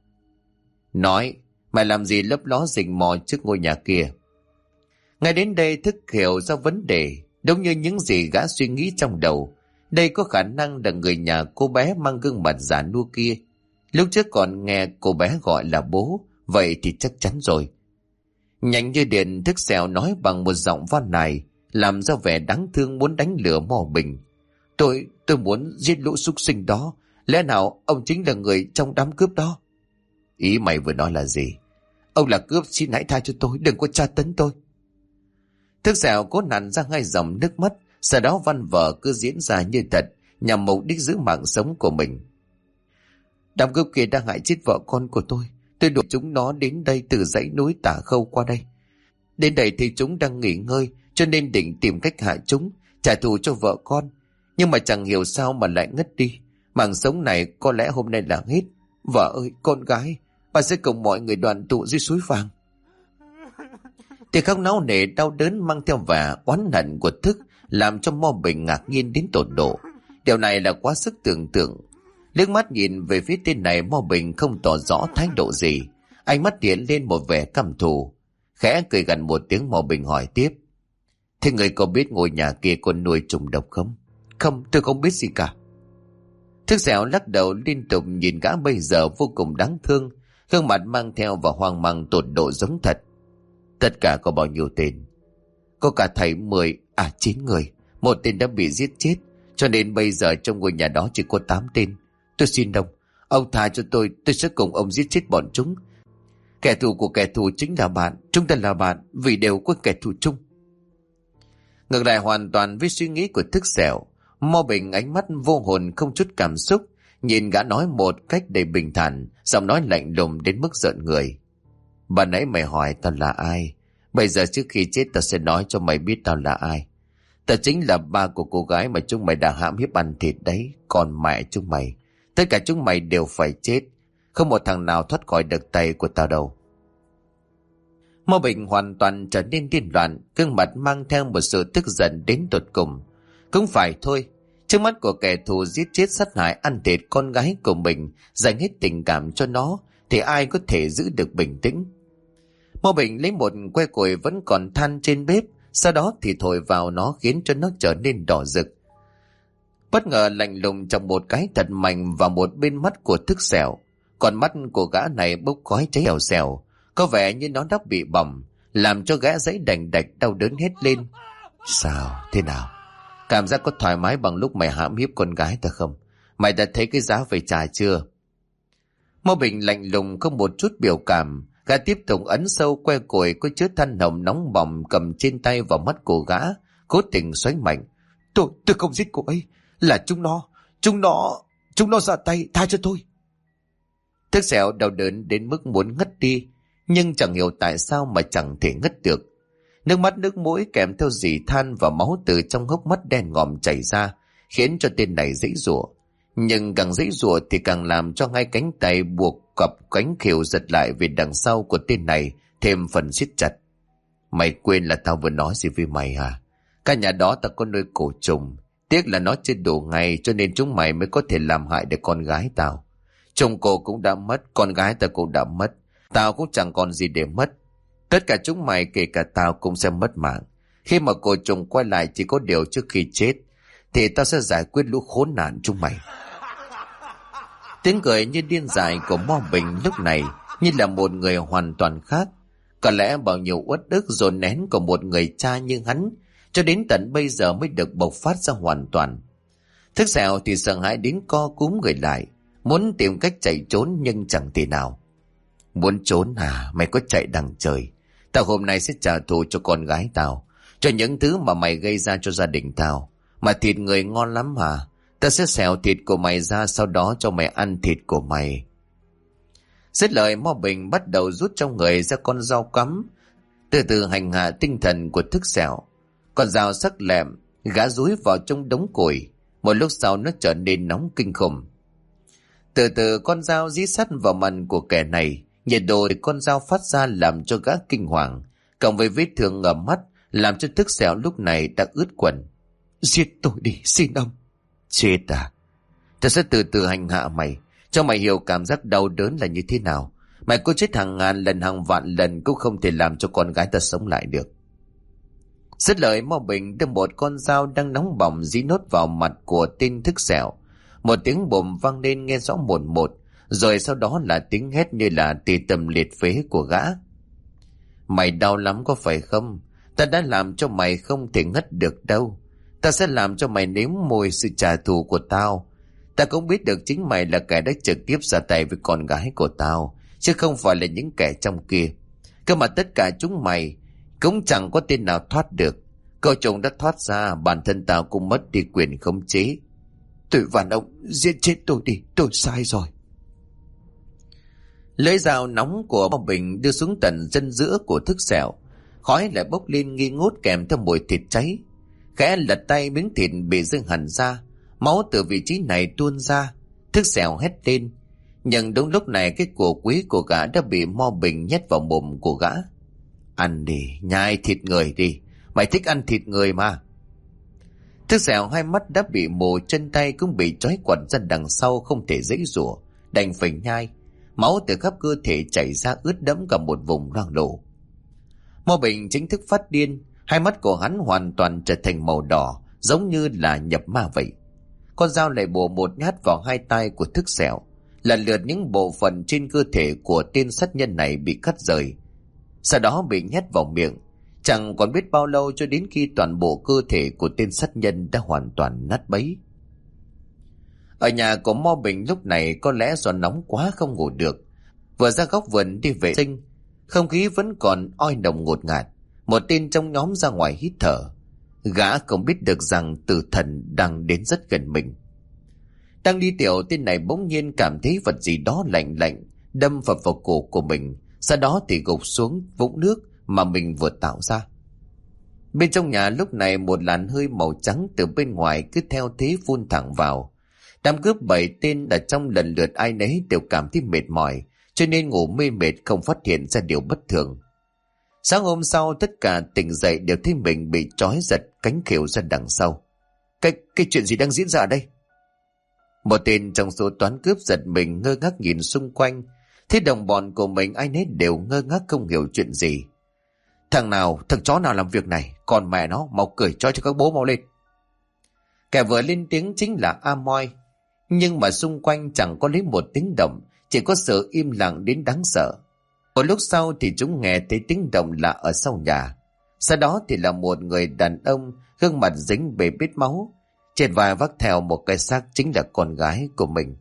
Nói, mày làm gì lấp ló rình mò trước ngôi nhà kia? Ngay đến đây Thức hiểu ra vấn đề, đúng như những gì gã suy nghĩ trong đầu. Đây có khả năng là người nhà cô bé mang gương mặt già nua kia. Lúc trước còn nghe cô bé gọi là bố, vậy thì chắc chắn rồi. Nhanh như điện, Thức Sẹo nói bằng một giọng van nài, làm ra vẻ đáng thương muốn đánh lửa Mò Bình. Tôi muốn giết lũ súc sinh đó. Lẽ nào ông chính là người trong đám cướp đó? Ý mày vừa nói là gì? Ông là cướp, xin hãy tha cho tôi, đừng có tra tấn tôi. Thức Sẹo cố nặn ra hai dòng nước mắt, sau đó văn vở cứ diễn ra như thật, nhằm mục đích giữ mạng sống của mình. Đám cướp kia đang hại chết vợ con của tôi đuổi chúng nó đến đây từ dãy núi Tả Khâu qua đây. Đến đây thì chúng đang nghỉ ngơi, cho nên định tìm cách hại chúng, trả thù cho vợ con. Nhưng mà chẳng hiểu sao mà lại ngất đi. Mạng sống này có lẽ hôm nay là hết. Vợ ơi, con gái, bà sẽ cùng mọi người đoàn tụ dưới suối vàng. Tiếng khóc náo nề đau đớn mang theo vẻ oán hận của Thức làm cho Mo Bình ngạc nhiên đến tột độ. Điều này là quá sức tưởng tượng. Liếc mắt nhìn về phía tên này, Mo Bình không tỏ rõ thái độ gì, ánh mắt hiện lên một vẻ căm thù. Khẽ cười gần một tiếng, Mo Bình hỏi tiếp: Thế người có biết ngôi nhà kia con nuôi trùng độc không? Không, tôi không biết gì cả. Thức Sẹo lắc đầu liên tục, nhìn gã bây giờ vô cùng đáng thương, gương mặt mang theo và hoang mang tột độ giống thật. Tất cả có bao nhiêu tên? Có cả thầy 9 người. Một tên đã bị giết chết, cho nên bây giờ trong ngôi nhà đó chỉ có 8 tên. Tôi xin ông tha cho tôi sẽ cùng ông giết chết bọn chúng. Kẻ thù của kẻ thù chính là bạn, chúng ta là bạn vì đều có kẻ thù chung. Ngược lại hoàn toàn với suy nghĩ của Thức Sẹo, Mo Bình ánh mắt vô hồn không chút cảm xúc, nhìn gã nói một cách đầy bình thản, giọng nói lạnh lùng đến mức giận người. Bà nãy mày hỏi tao là ai, bây giờ trước khi chết tao sẽ nói cho mày biết tao là ai. Tao chính là ba của cô gái mà chúng mày đã hãm hiếp ăn thịt đấy, còn mẹ chúng mày. Tất cả chúng mày đều phải chết, không một thằng nào thoát khỏi được tay của tao đâu. Mo Bình hoàn toàn trở nên điên loạn, gương mặt mang theo một sự tức giận đến tột cùng. Cũng phải thôi, trước mắt của kẻ thù giết chết sát hại ăn thịt con gái của mình, dành hết tình cảm cho nó, thì ai có thể giữ được bình tĩnh. Mo Bình lấy một que củi vẫn còn than trên bếp, sau đó thì thổi vào nó khiến cho nó trở nên đỏ rực. Bất ngờ lạnh lùng trong một cái thật mạnh vào một bên mắt của Thức Sẹo. Còn mắt của gã này bốc khói cháy xèo xèo, có vẻ như nó đã bị bỏng, làm cho gã giấy đành đạch đau đớn hết lên. Sao? Thế nào? Cảm giác có thoải mái bằng lúc mày hãm hiếp con gái ta không? Mày đã thấy cái giá phải trả chưa? Mo Bình lạnh lùng không một chút biểu cảm, gã tiếp tục ấn sâu que củi có chứa than hồng nóng bỏng cầm trên tay vào mắt của gã, cố tình xoáy mạnh. Tôi không giết cô ấy, là chúng nó ra tay, tha cho tôi. Thức Sẹo đau đớn đến mức muốn ngất đi, nhưng chẳng hiểu tại sao mà chẳng thể ngất được. Nước mắt nước mũi kèm theo dì than và máu từ trong hốc mắt đen ngòm chảy ra, khiến cho tên này giãy giụa. Nhưng càng giãy giụa thì càng làm cho hai cánh tay buộc cặp cánh khều giật lại về đằng sau của tên này thêm phần siết chặt. Mày quên là tao vừa nói gì với mày hả? Cả nhà đó tao có nuôi cổ trùng, Tiếc là nó chưa đủ ngày, cho nên chúng mày mới có thể làm hại được con gái tao. Chồng cô cũng đã mất, con gái tao cũng đã mất, tao cũng chẳng còn gì để mất. Tất cả chúng mày, kể cả tao, cũng sẽ mất mạng. Khi mà cô chồng quay lại, chỉ có điều trước khi chết thì tao sẽ giải quyết lũ khốn nạn chúng mày. Tiếng cười như điên dại của Mo Bình lúc này như là một người hoàn toàn khác. Có lẽ bao nhiêu uất ức dồn nén của một người cha như hắn cho đến tận bây giờ mới được bộc phát ra hoàn toàn. Thức Sẹo thì sợ hãi đến co cúm người lại, muốn tìm cách chạy trốn nhưng chẳng thể nào. Muốn trốn à? Mày có chạy đằng trời. Tao hôm nay sẽ trả thù cho con gái tao, cho những thứ mà mày gây ra cho gia đình tao. Mà thịt người ngon lắm hả? Ta sẽ xẻo thịt của mày ra, sau đó cho mày ăn thịt của mày. Dứt lời, Mo Bình bắt đầu rút trong người ra con dao cắm, từ từ hành hạ tinh thần của Thức Sẹo. Con dao sắc lẹm, gã dúi vào trong đống củi. Một lúc sau nó trở nên nóng kinh khủng. Từ từ con dao dí sắt vào mặt của kẻ này. Nhiệt độ thì con dao phát ra làm cho gã kinh hoàng, cộng với vết thương ở mắt làm cho Thức Sẹo lúc này đã ướt quần. Giết tôi đi, xin ông. Chết à? Ta sẽ từ từ hành hạ mày, cho mày hiểu cảm giác đau đớn là như thế nào. Mày có chết hàng ngàn lần hàng vạn lần cũng không thể làm cho con gái ta sống lại được. Dứt lời, Mo Bình đưa một con dao đang nóng bỏng dí nốt vào mặt của tên Thức Sẹo. Một tiếng bùm vang lên nghe rõ một một, rồi sau đó là tiếng hét như là tê tâm liệt phế của gã. Mày đau lắm có phải không? Ta đã làm cho mày không thể ngất được đâu. Ta sẽ làm cho mày nếm mùi sự trả thù của tao. Ta cũng biết được chính mày là kẻ đã trực tiếp ra tay với con gái của tao, chứ không phải là những kẻ trong kia. Cơ mà tất cả chúng mày cũng chẳng có tên nào thoát được. Cậu chồng đã thoát ra, bản thân tao cũng mất đi quyền khống chế. Tôi van ông, giết chết tôi đi, tôi sai rồi. Lưỡi dao nóng của Mo Bình đưa xuống tận chân giữa của Thức Sẹo. Khói lại bốc lên nghi ngút kèm theo mùi thịt cháy. Khẽ lật tay, miếng thịt bị dâng hẳn ra, máu từ vị trí này tuôn ra. Thức Sẹo hét lên, nhưng đúng lúc này cái của quý của gã đã bị Mo Bình nhét vào mồm của gã. Ăn đi, nhai thịt người đi, mày thích ăn thịt người mà. Thức Sẹo hai mắt đã bị mù, chân tay cũng bị trói quằn ra đằng sau, không thể giãy giụa, đành phải nhai. Máu từ khắp cơ thể chảy ra ướt đẫm cả một vùng loang lổ. Mo Bình chính thức phát điên, hai mắt của hắn hoàn toàn trở thành màu đỏ, giống như là nhập ma vậy. Con dao lại bổ một nhát vào hai tay của Thức Sẹo. Lần lượt những bộ phận trên cơ thể của tên sát nhân này bị cắt rời, sau đó bị nhét vào miệng. Chẳng còn biết bao lâu cho đến khi toàn bộ cơ thể của tên sát nhân đã hoàn toàn nát bấy. Ở nhà của Mo Bình lúc này có lẽ do nóng quá không ngủ được, vừa ra góc vườn đi vệ sinh, không khí vẫn còn oi nồng ngột ngạt. Một tên trong nhóm ra ngoài hít thở. Gã không biết được rằng tử thần đang đến rất gần mình. Đang đi tiểu, tên này bỗng nhiên cảm thấy vật gì đó lạnh lạnh đâm vào cổ của mình, sau đó thì gục xuống vũng nước mà mình vừa tạo ra. Bên trong nhà lúc này một làn hơi màu trắng từ bên ngoài cứ theo thế phun thẳng vào. Đám cướp 7 tên ở trong lần lượt ai nấy đều cảm thấy mệt mỏi, cho nên ngủ mê mệt không phát hiện ra điều bất thường. Sáng hôm sau tất cả tỉnh dậy đều thấy mình bị trói giật cánh khều ra đằng sau. Cái chuyện gì đang diễn ra ở đây? Một tên trong số toán cướp giật mình ngơ ngác nhìn xung quanh, thấy đồng bọn của mình ai nấy đều ngơ ngác không hiểu chuyện gì. Thằng chó nào làm việc này, còn mẹ nó, mau cởi trói cho các bố mau lên. Kẻ vừa lên tiếng chính là A Moi, nhưng mà xung quanh chẳng có lấy một tiếng động, chỉ có sự im lặng đến đáng sợ. Một lúc sau thì chúng nghe thấy tiếng động lạ ở sau nhà. Sau đó thì là một người đàn ông, gương mặt dính bê bết máu, trên vai vác theo một cái xác chính là con gái của mình.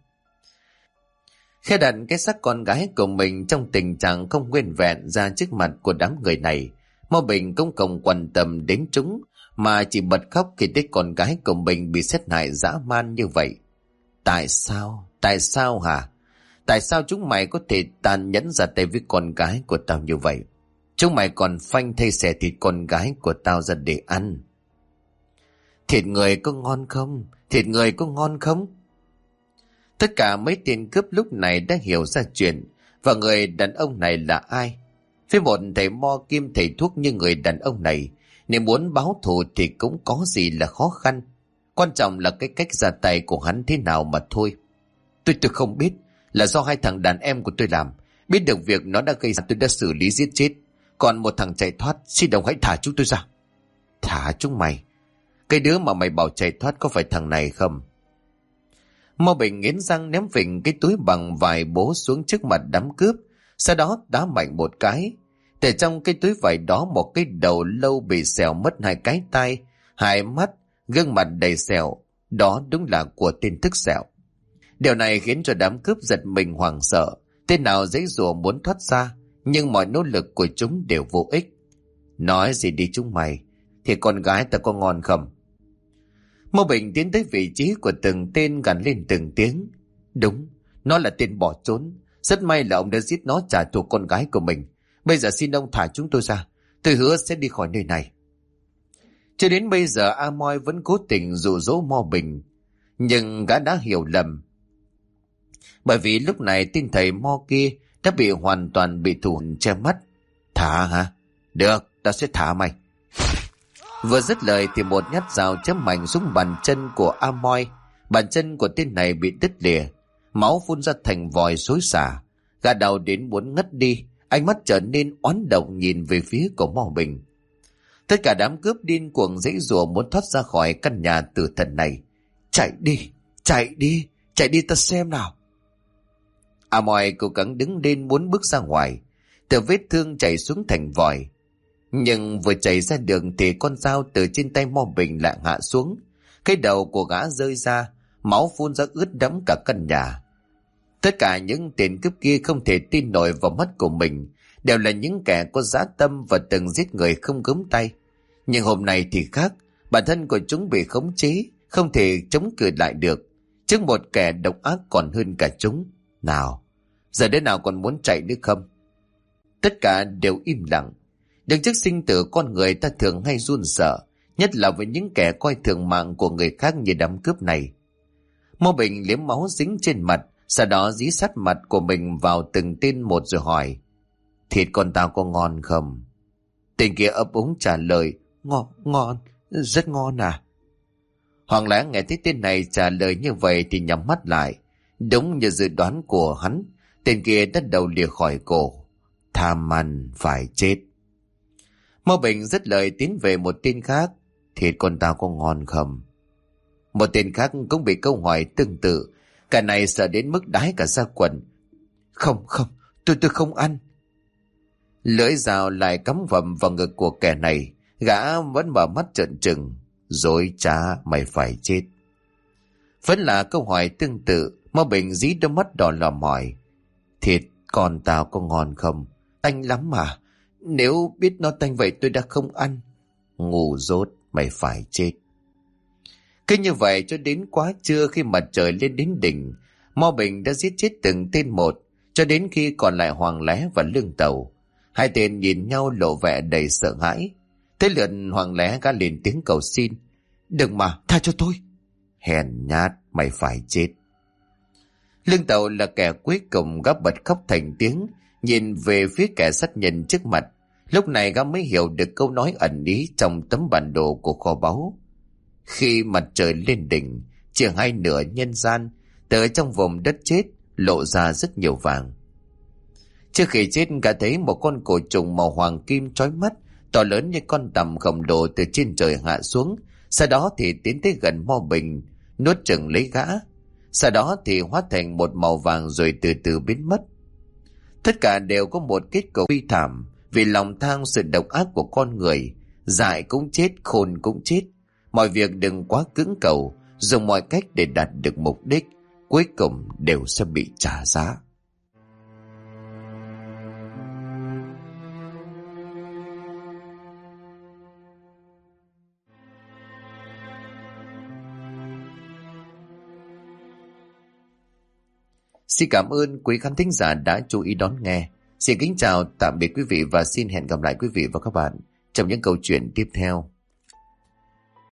Khi đặt cái xác con gái của mình trong tình trạng không nguyên vẹn ra trước mặt của đám người này, Mo Bình cũng không quan tâm đến chúng, mà chỉ bật khóc khi thấy con gái của mình bị sát hại dã man như vậy. Tại sao? Tại sao hả? Tại sao chúng mày có thể tàn nhẫn ra tay với con gái của tao như vậy? Chúng mày còn phanh thây xẻ thịt con gái của tao ra để ăn. Thịt người có ngon không? Thịt người có ngon không? Tất cả mấy tên cướp lúc này đã hiểu ra chuyện, và người đàn ông này là ai. Với một thầy mo kim thầy thuốc như người đàn ông này, nếu muốn báo thù thì cũng có gì là khó khăn. Quan trọng là cái cách ra tay của hắn thế nào mà thôi. Tôi không biết, là do hai thằng đàn em của tôi làm. Biết được việc nó đã gây ra tôi đã xử lý giết chết. Còn một thằng chạy thoát, xin đồng hãy thả chúng tôi ra. Thả chúng mày? Cái đứa mà mày bảo chạy thoát có phải thằng này không? Mo Bình nghiến răng ném phình cái túi bằng vải bố xuống trước mặt đám cướp, sau đó đá mạnh một cái. Từ trong cái túi vải đó một cái đầu lâu bị sẹo mất hai cái tai, hai mắt, gương mặt đầy sẹo. Đó đúng là của tên Thức Sẹo. Điều này khiến cho đám cướp giật mình hoảng sợ. Tên nào giãy giụa muốn thoát ra, nhưng mọi nỗ lực của chúng đều vô ích. Nói gì đi chúng mày, thì con gái ta có ngon không? Mo Bình tiến tới vị trí của từng tên gằn lên từng tiếng. Đúng, nó là tên bỏ trốn. Rất may là ông đã giết nó trả thù con gái của mình. Bây giờ xin ông thả chúng tôi ra. Tôi hứa sẽ đi khỏi nơi này. Cho đến bây giờ A Moi vẫn cố tình dụ dỗ Mo Bình. Nhưng gã đã hiểu lầm. Bởi vì lúc này tên thầy Mo kia đã bị hoàn toàn bị thù che mắt. Thả hả? Được, ta sẽ thả mày. Vừa dứt lời thì một nhát dao chém mạnh xuống bàn chân của A Moi. Bàn chân của tên này bị đứt lìa, máu phun ra thành vòi xối xả. Gã đau đến muốn ngất đi, ánh mắt trở nên oán độc nhìn về phía của Mo Bình. Tất cả đám cướp điên cuồng giãy giụa muốn thoát ra khỏi căn nhà tử thần này. Chạy đi, chạy đi, chạy đi ta xem nào. A Moi cố gắng đứng lên muốn bước ra ngoài, từ vết thương chảy xuống thành vòi. Nhưng vừa chạy ra đường thì con dao từ trên tay Mo Bình lại hạ xuống. Cái đầu của gã rơi ra, máu phun ra ướt đẫm cả căn nhà. Tất cả những tên cướp kia không thể tin nổi vào mắt của mình, đều là những kẻ có dã tâm và từng giết người không gớm tay. Nhưng hôm nay thì khác, bản thân của chúng bị khống chế, không thể chống cự lại được, trước một kẻ độc ác còn hơn cả chúng. Nào, giờ đến nào còn muốn chạy nữa không? Tất cả đều im lặng. Đứng trước sinh tử con người ta thường hay run sợ, nhất là với những kẻ coi thường mạng của người khác như đám cướp này. Mo Bình liếm máu dính trên mặt, sau đó dí sát mặt của mình vào từng tên một rồi hỏi: Thịt con tao có ngon không? Tên kia ấp úng trả lời: Ngon, rất ngon à. Hoàng Lẽ nghe thấy tên này trả lời như vậy thì nhắm mắt lại. Đúng như dự đoán của hắn, tên kia đã đầu lìa khỏi cổ. Tham ăn phải chết. Mo Bình dứt lời tiến về một tên khác: Thịt con tao có ngon không? Một tên khác cũng bị câu hỏi tương tự. Cả này sợ đến mức đái cả ra quần. Không, tôi không ăn. Lưỡi dao lại cắm vầm vào ngực của kẻ này. Gã vẫn mở mắt trợn trừng. Dối trá, mày phải chết. Vẫn là câu hỏi tương tự. Mo Bình dí đôi mắt đỏ lòm hỏi: Thịt con tao có ngon không? Tanh lắm mà. Nếu biết nó tanh vậy tôi đã không ăn. Ngu dốt, mày phải chết. Cứ như vậy cho đến quá trưa, khi mặt trời lên đến đỉnh, Mo Bình đã giết chết từng tên một, cho đến khi còn lại Hoàng Lé và Lương Tàu. Hai tên nhìn nhau lộ vẻ đầy sợ hãi. Thế lượt Hoàng Lé gã lên tiếng cầu xin: Đừng mà, tha cho tôi. Hèn nhát, mày phải chết. Lương Tàu là kẻ cuối cùng, gã bật khóc thành tiếng, nhìn về phía kẻ sát nhân trước mặt. Lúc này gã mới hiểu được câu nói ẩn ý trong tấm bản đồ của kho báu. Khi mặt trời lên đỉnh, chia hai nửa nhân gian, từ trong vùng đất chết lộ ra rất nhiều vàng. Trước khi chết, gã thấy một con cổ trùng màu hoàng kim chói mắt, to lớn như con tằm khổng lồ từ trên trời hạ xuống. Sau đó thì tiến tới gần Mo Bình, nuốt chửng lấy gã. Sau đó thì hóa thành một màu vàng rồi từ từ biến mất. Tất cả đều có một kết cục bi thảm, vì lòng tham sự độc ác của con người. Dại cũng chết, khôn cũng chết. Mọi việc đừng quá cưỡng cầu, dùng mọi cách để đạt được mục đích, cuối cùng đều sẽ bị trả giá. Xin cảm ơn quý khán thính giả đã chú ý đón nghe. Xin kính chào tạm biệt quý vị và xin hẹn gặp lại quý vị và các bạn trong những câu chuyện tiếp theo.